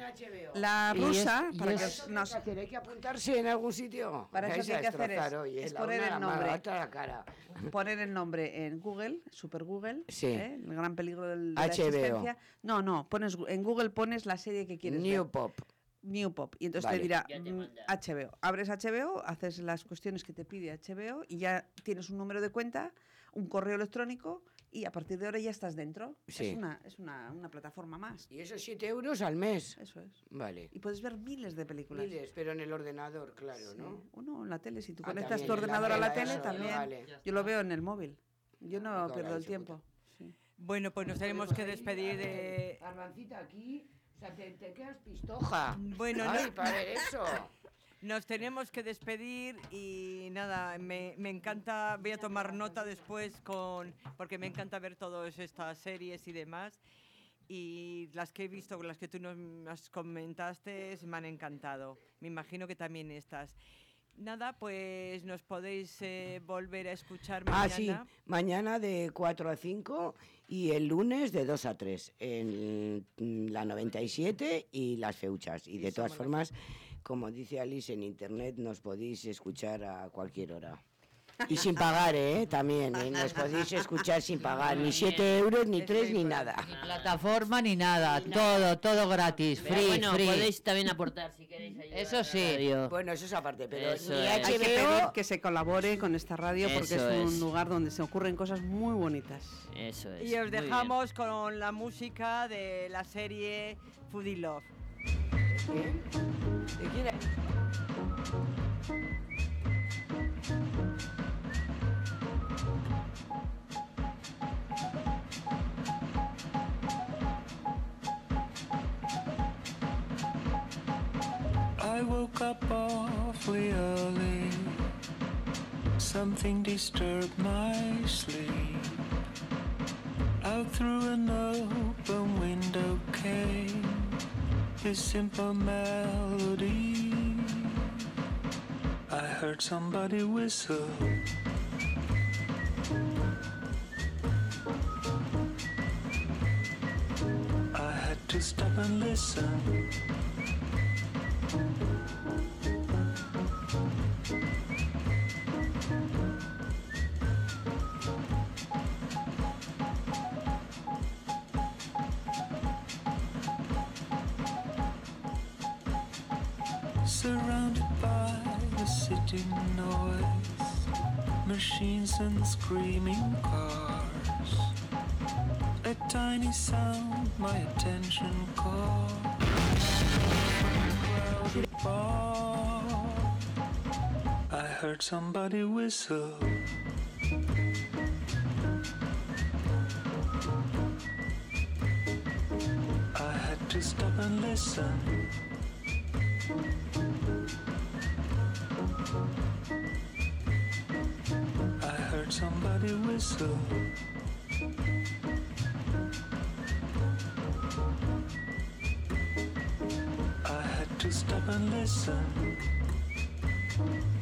S13: La
S5: Y
S13: rusa,
S5: es- y
S13: para que
S5: es-
S13: os- nos-
S7: ¿Hay que apuntarse en algún sitio?
S13: Para eso
S7: Vais
S13: lo que
S7: a
S13: hay que hacer es-
S7: destrozar hoy, ¿eh?
S13: es
S7: La
S13: poner
S7: una
S13: el
S7: a la mano,
S13: nombre.
S7: la otra a la cara.
S13: poner el nombre en Google, Super Google,
S7: Sí.
S13: ¿eh? El gran peligro del, de la
S7: H B O.
S13: existencia. No, no, pones gu- en Google pones la serie que quieres
S7: New
S13: ver.
S7: Pop.
S13: New Pop. Y entonces
S7: Vale.
S13: te dirá
S6: Ya te
S13: mm,
S6: manda.
S13: H B O. Abres H B O, haces las cuestiones que te pide H B O y ya tienes un número de cuenta, un correo electrónico y a partir de ahora ya estás dentro.
S7: Sí.
S13: Es, una, es una, una plataforma más.
S7: Y esos siete euros al mes.
S13: Eso es.
S7: Vale.
S13: Y puedes ver miles de películas.
S7: Miles, pero en el ordenador, claro,
S13: Sí.
S7: ¿no?
S13: O no, en la tele. Si tú
S7: Ah,
S13: conectas
S7: también,
S13: tu
S7: en la
S13: ordenador a la
S7: tele,
S13: tele,
S7: eso,
S13: también.
S7: vale.
S13: Yo lo veo en el móvil. Yo no
S7: Caray,
S13: pierdo el
S7: su
S13: tiempo. Sí.
S9: Bueno, pues nos tenemos que despedir de...
S7: Arbancita, aquí, o sea, te, te quedas pistoja.
S9: Bueno,
S7: Ay,
S9: no-
S7: para ver eso.
S9: Nos tenemos que despedir y nada, me, me encanta, voy a tomar nota después con, porque me encanta ver todas estas series y demás. Y las que he visto, las que tú nos comentaste, me han encantado. Me imagino que también estas. Nada, pues nos podéis eh, volver a escuchar mañana.
S7: Ah, sí, mañana de cuatro a cinco y el lunes de dos a tres en mm, la noventa y siete y las Feuchas. Y de todas formas, como dice Alice, en internet nos podéis escuchar a cualquier hora. Y sin pagar, ¿eh? También, ¿eh? Nos podéis escuchar sin pagar, ni siete euros, ni tres, ni nada.
S5: Ni plataforma ni nada, todo, todo gratis,
S6: Pero
S5: free,
S6: bueno,
S5: free.
S6: podéis también aportar si queréis ayudar.
S5: Eso
S6: a la
S5: sí.
S6: radio.
S7: Bueno, eso es aparte, pero
S6: Eso
S7: ni
S6: es.
S13: Hay que pedir
S7: H B O...
S13: que se colabore con esta radio porque
S6: Eso
S13: es un
S6: es.
S13: lugar donde se ocurren cosas muy bonitas.
S6: Eso es.
S9: Y os
S6: muy bien.
S9: dejamos con la música de la serie Foodie Love.
S7: ¿De quién es?
S14: I woke up awfully early. Something disturbed my sleep. Out through an open window came this simple melody. I heard somebody whistle. stop and listen. Surrounded by the city noise, machines and screaming cars, a tiny sound my attention caught. Crowded bar, I heard somebody whistle. I had to stop and listen. I heard somebody whistle. I had to stop and listen.